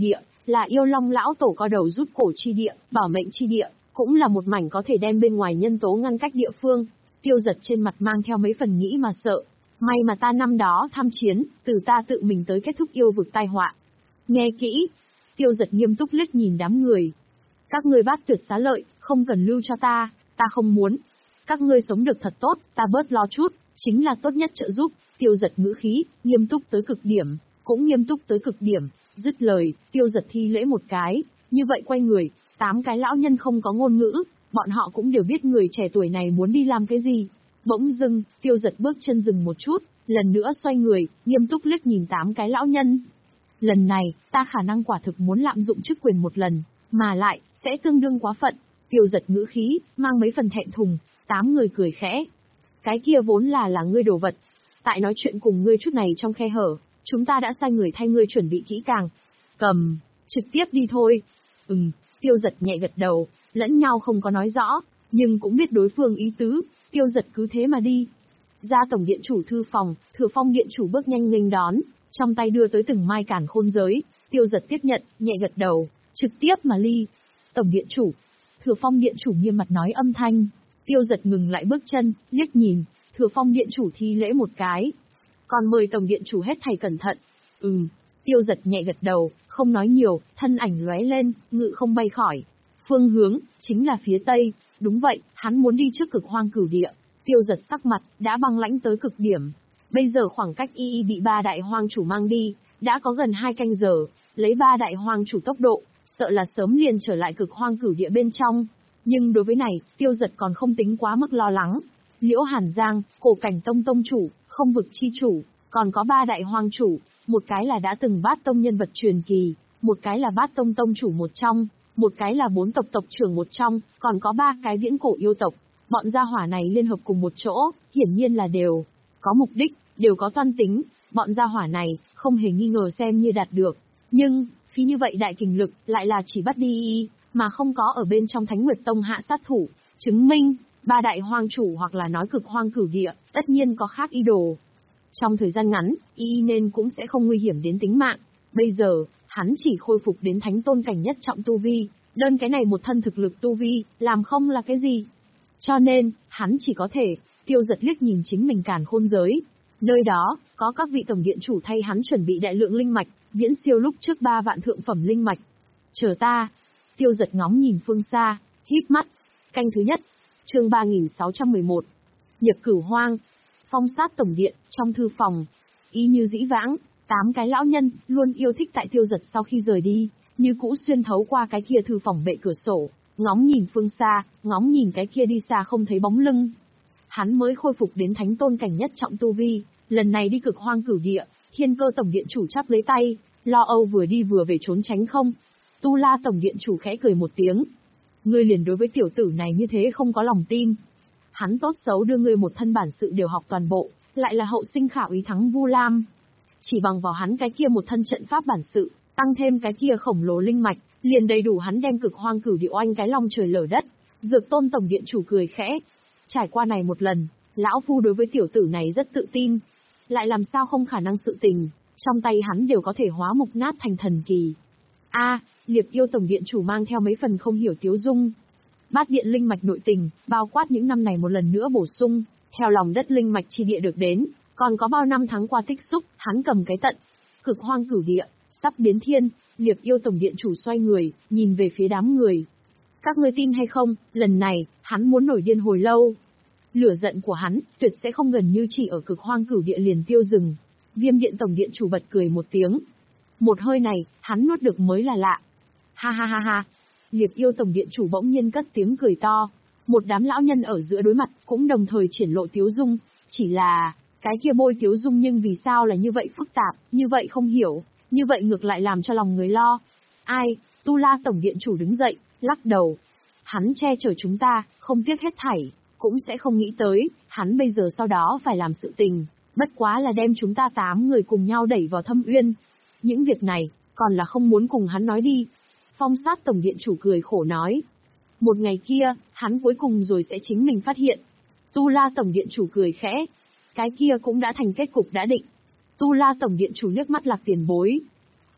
là yêu long lão tổ co đầu rút cổ chi địa, bảo mệnh chi địa, cũng là một mảnh có thể đem bên ngoài nhân tố ngăn cách địa phương. Tiêu Giật trên mặt mang theo mấy phần nghĩ mà sợ. May mà ta năm đó tham chiến, từ ta tự mình tới kết thúc yêu vực tai họa. Nghe kỹ. Tiêu Giật nghiêm túc liếc nhìn đám người. Các ngươi bát tuyệt xá lợi, không cần lưu cho ta, ta không muốn. Các ngươi sống được thật tốt, ta bớt lo chút, chính là tốt nhất trợ giúp. Tiêu Giật ngữ khí, nghiêm túc tới cực điểm, cũng nghiêm túc tới cực điểm. Dứt lời, Tiêu Giật thi lễ một cái, như vậy quay người, tám cái lão nhân không có ngôn ngữ, bọn họ cũng đều biết người trẻ tuổi này muốn đi làm cái gì. Bỗng dưng, Tiêu Giật bước chân dừng một chút, lần nữa xoay người, nghiêm túc liếc nhìn tám cái lão nhân. Lần này, ta khả năng quả thực muốn lạm dụng chức quyền một lần, mà lại, sẽ tương đương quá phận. Tiêu Giật ngữ khí, mang mấy phần thẹn thùng, tám người cười khẽ. Cái kia vốn là là ngươi đồ vật. Tại nói chuyện cùng ngươi chút này trong khe hở, chúng ta đã sai người thay ngươi chuẩn bị kỹ càng. Cầm, trực tiếp đi thôi. Ừm, Tiêu Giật nhẹ gật đầu, lẫn nhau không có nói rõ, nhưng cũng biết đối phương ý tứ, Tiêu Giật cứ thế mà đi. Ra tổng điện chủ thư phòng, Thừa Phong điện chủ bước nhanh nghênh đón, trong tay đưa tới từng mai càn khôn giới, Tiêu Giật tiếp nhận, nhẹ gật đầu, trực tiếp mà ly. Tổng điện chủ. Thừa Phong điện chủ nghiêm mặt nói âm thanh. Tiêu Giật ngừng lại bước chân, liếc nhìn, Thừa Phong điện chủ thi lễ một cái. Còn mời tổng điện chủ hết thảy cẩn thận. Ừm. Tiêu Giật nhẹ gật đầu, không nói nhiều, thân ảnh lóe lên, ngự không bay khỏi. Phương hướng, chính là phía tây. Đúng vậy, hắn muốn đi trước cực hoang cửu địa. Tiêu Giật sắc mặt, đã băng lãnh tới cực điểm. Bây giờ khoảng cách y y bị ba đại hoang chủ mang đi, đã có gần hai canh giờ, lấy ba đại hoang chủ tốc độ, sợ là sớm liền trở lại cực hoang cửu địa bên trong. Nhưng đối với này, Tiêu Giật còn không tính quá mức lo lắng. Liễu Hàn Giang, Cổ Cảnh Tông tông chủ, Không Vực chi chủ, còn có ba đại hoang chủ, một cái là đã từng Bát Tông nhân vật truyền kỳ, một cái là Bát Tông tông chủ một trong, một cái là bốn tộc tộc trưởng một trong, còn có ba cái viễn cổ yêu tộc. Bọn gia hỏa này liên hợp cùng một chỗ, hiển nhiên là đều có mục đích, đều có toan tính. Bọn gia hỏa này, không hề nghi ngờ xem như đạt được. Nhưng, phí như vậy đại kình lực, lại là chỉ bắt đi y, mà không có ở bên trong Thánh Nguyệt Tông hạ sát thủ, chứng minh, ba đại hoang chủ hoặc là nói cực hoang cửu địa, tất nhiên có khác ý đồ. Trong thời gian ngắn, y nên cũng sẽ không nguy hiểm đến tính mạng. Bây giờ, hắn chỉ khôi phục đến thánh tôn cảnh nhất trọng tu vi, đơn cái này một thân thực lực tu vi, làm không là cái gì. Cho nên, hắn chỉ có thể, Tiêu Giật liếc nhìn chính mình càn khôn giới. Nơi đó, có các vị tổng điện chủ thay hắn chuẩn bị đại lượng linh mạch, viễn siêu lúc trước ba vạn thượng phẩm linh mạch. Chờ ta. Tiêu Giật ngóng nhìn phương xa, híp mắt. Canh thứ nhất. Chương ba nghìn sáu trăm mười một. Nhập Cửu Hoang. Phong sát tổng điện, trong thư phòng. Y như dĩ vãng, tám cái lão nhân, luôn yêu thích tại Tiêu Giật sau khi rời đi, như cũ xuyên thấu qua cái kia thư phòng bệ cửa sổ, ngóng nhìn phương xa, ngóng nhìn cái kia đi xa không thấy bóng lưng. Hắn mới khôi phục đến thánh tôn cảnh nhất trọng tu vi, lần này đi cực hoang cửu địa, Thiên Cơ tổng điện chủ chắp lấy tay, lo âu vừa đi vừa về trốn tránh không. Tu La tổng điện chủ khẽ cười một tiếng. Ngươi liền đối với tiểu tử này như thế không có lòng tin. Hắn tốt xấu đưa ngươi một thân bản sự đều học toàn bộ, lại là hậu sinh khảo ý thắng Vu Lam. Chỉ bằng vào hắn cái kia một thân trận pháp bản sự, tăng thêm cái kia khổng lồ linh mạch, liền đầy đủ hắn đem cực hoang cửu địa oanh cái long trời lở đất. Dược Tôn tổng điện chủ cười khẽ. Trải qua này một lần, lão phu đối với tiểu tử này rất tự tin. Lại làm sao không khả năng sự tình, trong tay hắn đều có thể hóa mục nát thành thần kỳ. A, à, Liệp Yêu tổng điện chủ mang theo mấy phần không hiểu tiếu dung. Bát điện linh mạch nội tình, bao quát những năm này một lần nữa bổ sung, theo lòng đất linh mạch chi địa được đến, còn có bao năm tháng qua tích xúc, hắn cầm cái tận. Cực hoang cửu địa, sắp biến thiên. Liệp Yêu tổng điện chủ xoay người, nhìn về phía đám người. Các ngươi tin hay không, lần này, hắn muốn nổi điên hồi lâu. Lửa giận của hắn, tuyệt sẽ không gần như chỉ ở cực hoang cửu địa liền tiêu dừng. Viêm điện tổng điện chủ bật cười một tiếng. Một hơi này, hắn nuốt được mới là lạ. Ha ha ha ha. Liệp Yêu tổng điện chủ bỗng nhiên cất tiếng cười to. Một đám lão nhân ở giữa đối mặt, cũng đồng thời triển lộ tiếu dung. Chỉ là, cái kia môi tiếu dung nhưng vì sao là như vậy phức tạp, như vậy không hiểu, như vậy ngược lại làm cho lòng người lo. Ai? Tu La tổng điện chủ đứng dậy, lắc đầu. Hắn che chở chúng ta, không tiếc hết thảy, cũng sẽ không nghĩ tới, hắn bây giờ sau đó phải làm sự tình, bất quá là đem chúng ta tám người cùng nhau đẩy vào thâm uyên. Những việc này, còn là không muốn cùng hắn nói đi. Phong sát tổng điện chủ cười khổ nói. Một ngày kia, hắn cuối cùng rồi sẽ chính mình phát hiện. Tu La tổng điện chủ cười khẽ. Cái kia cũng đã thành kết cục đã định. Tu La tổng điện chủ liếc mắt Lạc Tiền Bối.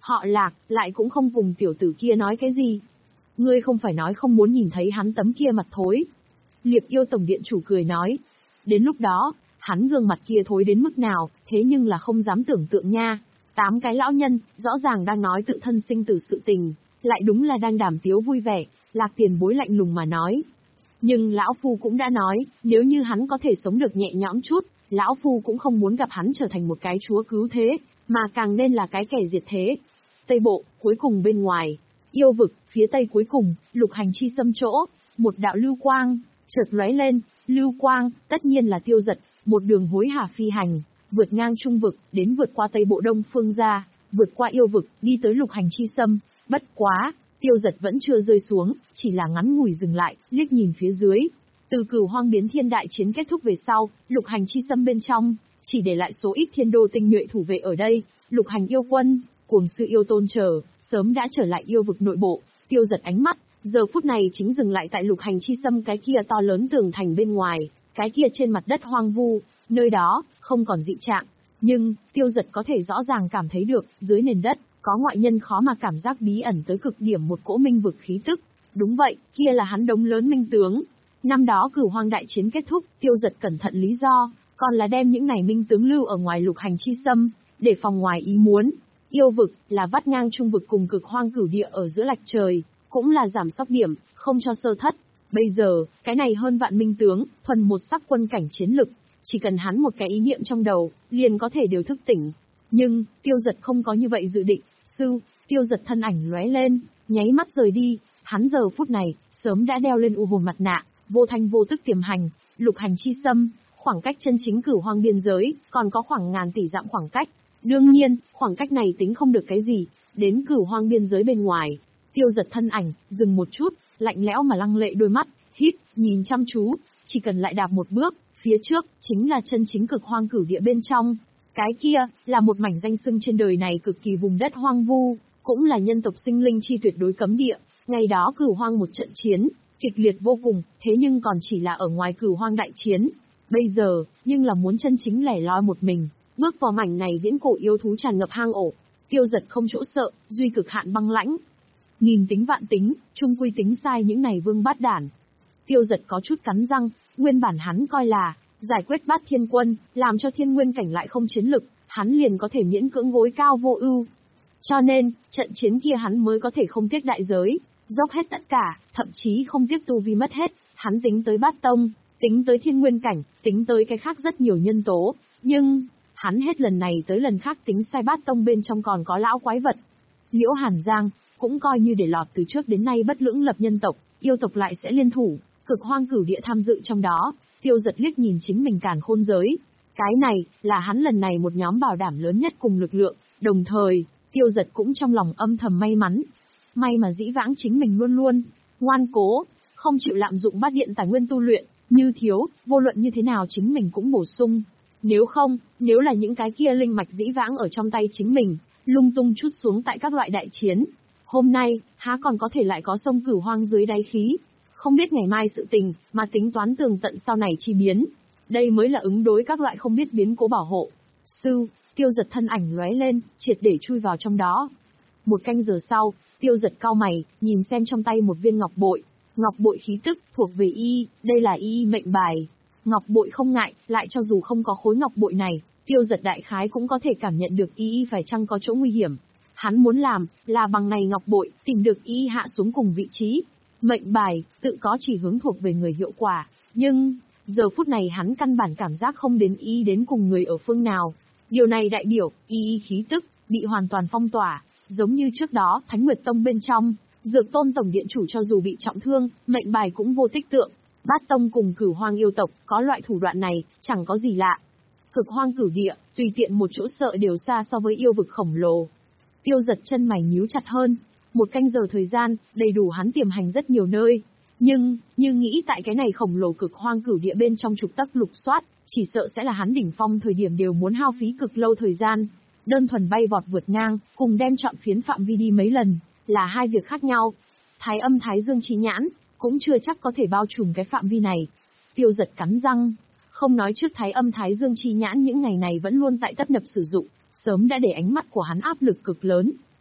Họ Lạc, lại cũng không cùng tiểu tử kia nói cái gì. Ngươi không phải nói không muốn nhìn thấy hắn tấm kia mặt thối. Liệp yêu tổng điện chủ cười nói. Đến lúc đó, hắn gương mặt kia thối đến mức nào, thế nhưng là không dám tưởng tượng nha. Tám cái lão nhân, rõ ràng đang nói tự thân sinh tử sự tình, lại đúng là đang đàm tiếu vui vẻ, Lạc tiền bối lạnh lùng mà nói. Nhưng lão phu cũng đã nói, nếu như hắn có thể sống được nhẹ nhõm chút, lão phu cũng không muốn gặp hắn trở thành một cái chúa cứu thế, mà càng nên là cái kẻ diệt thế. Tây bộ, cuối cùng bên ngoài, yêu vực, phía tây cuối cùng, lục hành chi xâm chỗ, một đạo lưu quang, chợt lóe lên, lưu quang, tất nhiên là Tiêu Dật, một đường hối hả phi hành, vượt ngang trung vực, đến vượt qua tây bộ đông phương ra, vượt qua yêu vực, đi tới lục hành chi xâm, bất quá, Tiêu Dật vẫn chưa rơi xuống, chỉ là ngắn ngủi dừng lại, liếc nhìn phía dưới. Từ Cửu Hoang biến thiên đại chiến kết thúc về sau, lục hành chi xâm bên trong, chỉ để lại số ít thiên đô tinh nhuệ thủ vệ ở đây, lục hành yêu quân, cuồng sư yêu tôn chờ, sớm đã trở lại yêu vực nội bộ. Tiêu Dật ánh mắt, giờ phút này chính dừng lại tại lục hành chi xâm cái kia to lớn tường thành bên ngoài, cái kia trên mặt đất hoang vu, nơi đó, không còn dị trạng. Nhưng, Tiêu Dật có thể rõ ràng cảm thấy được, dưới nền đất, có ngoại nhân khó mà cảm giác bí ẩn tới cực điểm một cỗ minh vực khí tức. Đúng vậy, kia là hắn đống lớn minh tướng. Năm đó Cửu Hoang đại chiến kết thúc, Tiêu Dật cẩn thận lý do, còn là đem những này minh tướng lưu ở ngoài lục hành chi xâm, để phòng ngoài ý muốn. Yêu vực, là vắt ngang trung vực cùng cực hoang cửu địa ở giữa lạch trời, cũng là giảm sóc điểm, không cho sơ thất. Bây giờ, cái này hơn vạn minh tướng, thuần một sắc quân cảnh chiến lực, chỉ cần hắn một cái ý niệm trong đầu, liền có thể đều thức tỉnh. Nhưng, Tiêu Dật không có như vậy dự định. Sư, Tiêu Dật thân ảnh lóe lên, nháy mắt rời đi, hắn giờ phút này, sớm đã đeo lên u hồn mặt nạ, vô thanh vô tức tiềm hành, lục hành chi xâm, khoảng cách chân chính Cửu Hoang biên giới, còn có khoảng ngàn tỷ dặm khoảng cách. Đương nhiên, khoảng cách này tính không được cái gì, đến Cửu Hoang biên giới bên ngoài. Tiêu Dật thân ảnh, dừng một chút, lạnh lẽo mà lăng lệ đôi mắt, hít, nhìn chăm chú, chỉ cần lại đạp một bước, phía trước, chính là chân chính cực hoang cửu địa bên trong. Cái kia, là một mảnh danh xưng trên đời này cực kỳ vùng đất hoang vu, cũng là nhân tộc sinh linh chi tuyệt đối cấm địa. Ngày đó Cửu Hoang một trận chiến, kịch liệt vô cùng, thế nhưng còn chỉ là ở ngoài Cửu Hoang đại chiến. Bây giờ, nhưng là muốn chân chính lẻ loi một mình, bước vào mảnh này viễn cổ yêu thú tràn ngập hang ổ. Tiêu Dật không chỗ sợ, duy cực hạn băng lãnh. Nghìn tính vạn tính, chung quy tính sai những này vương bát đản. Tiêu Dật có chút cắn răng, nguyên bản hắn coi là giải quyết bát thiên quân, làm cho thiên nguyên cảnh lại không chiến lực, hắn liền có thể miễn cưỡng gối cao vô ưu. Cho nên, trận chiến kia hắn mới có thể không tiếc đại giới, dốc hết tất cả, thậm chí không tiếc tu vi mất hết, hắn tính tới bát tông, tính tới thiên nguyên cảnh, tính tới cái khác rất nhiều nhân tố, nhưng, hắn hết lần này tới lần khác tính sai bát tông bên trong còn có lão quái vật. Liễu Hàn Giang, cũng coi như để lọt từ trước đến nay bất lưỡng lập nhân tộc, yêu tộc lại sẽ liên thủ, cực hoang cửu địa tham dự trong đó. Tiêu Dật liếc nhìn chính mình càn khôn giới. Cái này, là hắn lần này một nhóm bảo đảm lớn nhất cùng lực lượng, đồng thời, Tiêu Dật cũng trong lòng âm thầm may mắn. May mà dĩ vãng chính mình luôn luôn, ngoan cố, không chịu lạm dụng bát điện tài nguyên tu luyện, như thiếu, vô luận như thế nào chính mình cũng bổ sung. Nếu không, nếu là những cái kia linh mạch dĩ vãng ở trong tay chính mình, lung tung chút xuống tại các loại đại chiến. Hôm nay, há còn có thể lại có sông Cửu Hoang dưới đáy khí. Không biết ngày mai sự tình, mà tính toán tường tận sau này chi biến. Đây mới là ứng đối các loại không biết biến cố bảo hộ. Sư, Tiêu Dật thân ảnh lóe lên, triệt để chui vào trong đó. Một canh giờ sau, Tiêu Dật cau mày, nhìn xem trong tay một viên ngọc bội. Ngọc bội khí tức, thuộc về y, đây là y mệnh bài. Ngọc bội không ngại, lại cho dù không có khối ngọc bội này, Tiêu Dật đại khái cũng có thể cảm nhận được y phải chăng có chỗ nguy hiểm. Hắn muốn làm, là bằng này ngọc bội, tìm được y hạ xuống cùng vị trí. Mệnh bài, tự có chỉ hướng thuộc về người hiệu quả, nhưng, giờ phút này hắn căn bản cảm giác không đến y đến cùng người ở phương nào. Điều này đại biểu, y khí tức, bị hoàn toàn phong tỏa, giống như trước đó, Thánh Nguyệt Tông bên trong, Dược Tôn Tổng Điện Chủ cho dù bị trọng thương, mệnh bài cũng vô tích tượng. Bát Tông cùng Cửu Hoang yêu tộc, có loại thủ đoạn này, chẳng có gì lạ. Cực hoang cửu địa, tùy tiện một chỗ sợ đều xa so với yêu vực khổng lồ. Tiêu Dật chân mày nhíu chặt hơn. Một canh giờ thời gian, đầy đủ hắn tiềm hành rất nhiều nơi. Nhưng, như nghĩ tại cái này khổng lồ cực hoang cửu địa bên trong trục tắc lục soát, chỉ sợ sẽ là hắn đỉnh phong thời điểm đều muốn hao phí cực lâu thời gian. Đơn thuần bay vọt vượt ngang, cùng đem chọn phiến phạm vi đi mấy lần, là hai việc khác nhau. Thái âm thái dương chi nhãn, cũng chưa chắc có thể bao trùm cái phạm vi này. Tiêu Dật cắn răng, không nói trước thái âm thái dương chi nhãn những ngày này vẫn luôn tại tấp nập sử dụng, sớm đã để ánh mắt của hắn áp lực cực lớn.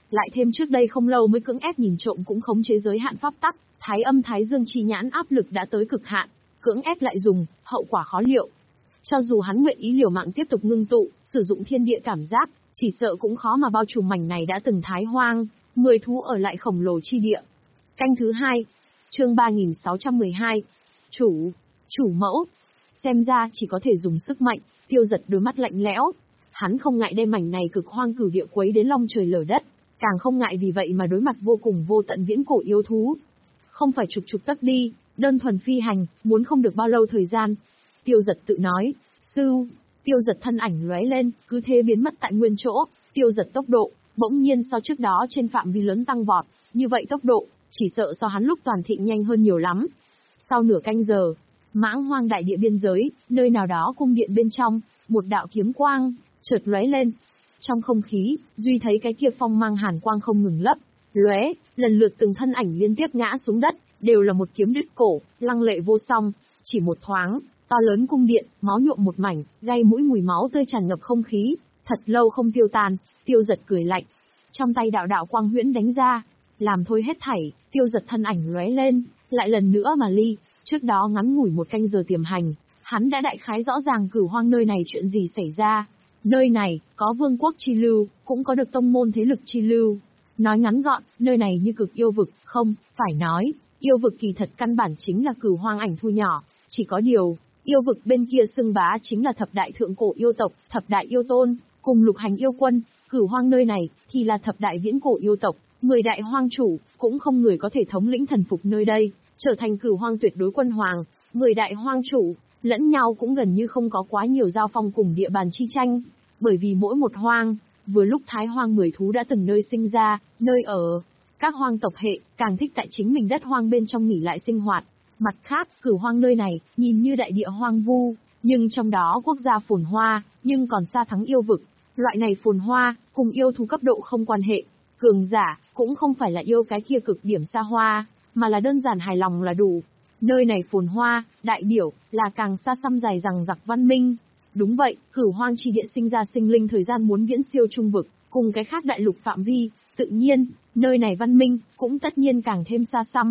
lại thêm trước đây không lâu mới cưỡng ép nhìn trộm cũng khống chế giới hạn pháp tắc, thái âm thái dương chi nhãn áp lực đã tới cực hạn, cưỡng ép lại dùng, hậu quả khó liệu. Cho dù hắn nguyện ý liều mạng tiếp tục ngưng tụ, sử dụng thiên địa cảm giác, chỉ sợ cũng khó mà bao trùm mảnh này đã từng thái hoang, mười thú ở lại khổng lồ chi địa. Canh thứ hai, chương ba nghìn sáu trăm mười hai. Chủ, chủ mẫu. Xem ra chỉ có thể dùng sức mạnh, Tiêu Giật đôi mắt lạnh lẽo. Hắn không ngại đem mảnh này cực hoang cửu địa quấy đến long trời lở đất, càng không ngại vì vậy mà đối mặt vô cùng vô tận viễn cổ yêu thú. Không phải chục chục tấc đi, đơn thuần phi hành, muốn không được bao lâu thời gian. Tiêu Giật tự nói, sư, Tiêu Giật thân ảnh lóe lên, cứ thế biến mất tại nguyên chỗ. Tiêu Giật tốc độ, bỗng nhiên so trước đó trên phạm vi lớn tăng vọt, như vậy tốc độ, chỉ sợ so hắn lúc toàn thịnh nhanh hơn nhiều lắm. Sau nửa canh giờ, Mãng Hoang đại địa biên giới, nơi nào đó cung điện bên trong, một đạo kiếm quang chợt lóe lên. Trong không khí, Duy thấy cái kia phong mang hàn quang không ngừng lấp, lóe, lần lượt từng thân ảnh liên tiếp ngã xuống đất, đều là một kiếm đứt cổ, lăng lệ vô song. Chỉ một thoáng, to lớn cung điện, máu nhuộm một mảnh, gây mũi mùi máu tươi tràn ngập không khí, thật lâu không tiêu tan. Tiêu Giật cười lạnh, trong tay đạo đạo quang huyễn đánh ra, làm thôi hết thảy. Tiêu Giật thân ảnh lóe lên, lại lần nữa mà ly. Trước đó ngắn ngủi một canh giờ tiềm hành, hắn đã đại khái rõ ràng Cửu Hoang nơi này chuyện gì xảy ra. Nơi này, có vương quốc chi lưu, cũng có được tông môn thế lực chi lưu. Nói ngắn gọn, nơi này như cực yêu vực, không, phải nói, yêu vực kỳ thật căn bản chính là Cửu Hoang ảnh thu nhỏ, chỉ có điều, yêu vực bên kia xưng bá chính là thập đại thượng cổ yêu tộc, thập đại yêu tôn, cùng lục hành yêu quân. Cửu Hoang nơi này, thì là thập đại viễn cổ yêu tộc, mười đại hoang chủ, cũng không người có thể thống lĩnh thần phục nơi đây, trở thành Cửu Hoang tuyệt đối quân hoàng. Mười đại hoang chủ, lẫn nhau cũng gần như không có quá nhiều giao phong cùng địa bàn chi tranh, bởi vì mỗi một hoang, vừa lúc thái hoang mười thú đã từng nơi sinh ra, nơi ở. Các hoang tộc hệ, càng thích tại chính mình đất hoang bên trong nghỉ lại sinh hoạt. Mặt khác, Cửu Hoang nơi này, nhìn như đại địa hoang vu, nhưng trong đó quốc gia phồn hoa, nhưng còn xa thắng yêu vực. Loại này phồn hoa, cùng yêu thú cấp độ không quan hệ. Cường giả, cũng không phải là yêu cái kia cực điểm xa hoa, mà là đơn giản hài lòng là đủ. Nơi này phồn hoa, đại biểu, là càng xa xăm dài rằng giặc văn minh. Đúng vậy, Cửu Hoang chi địa sinh ra sinh linh thời gian muốn viễn siêu trung vực, cùng cái khác đại lục phạm vi, tự nhiên, nơi này văn minh, cũng tất nhiên càng thêm xa xăm.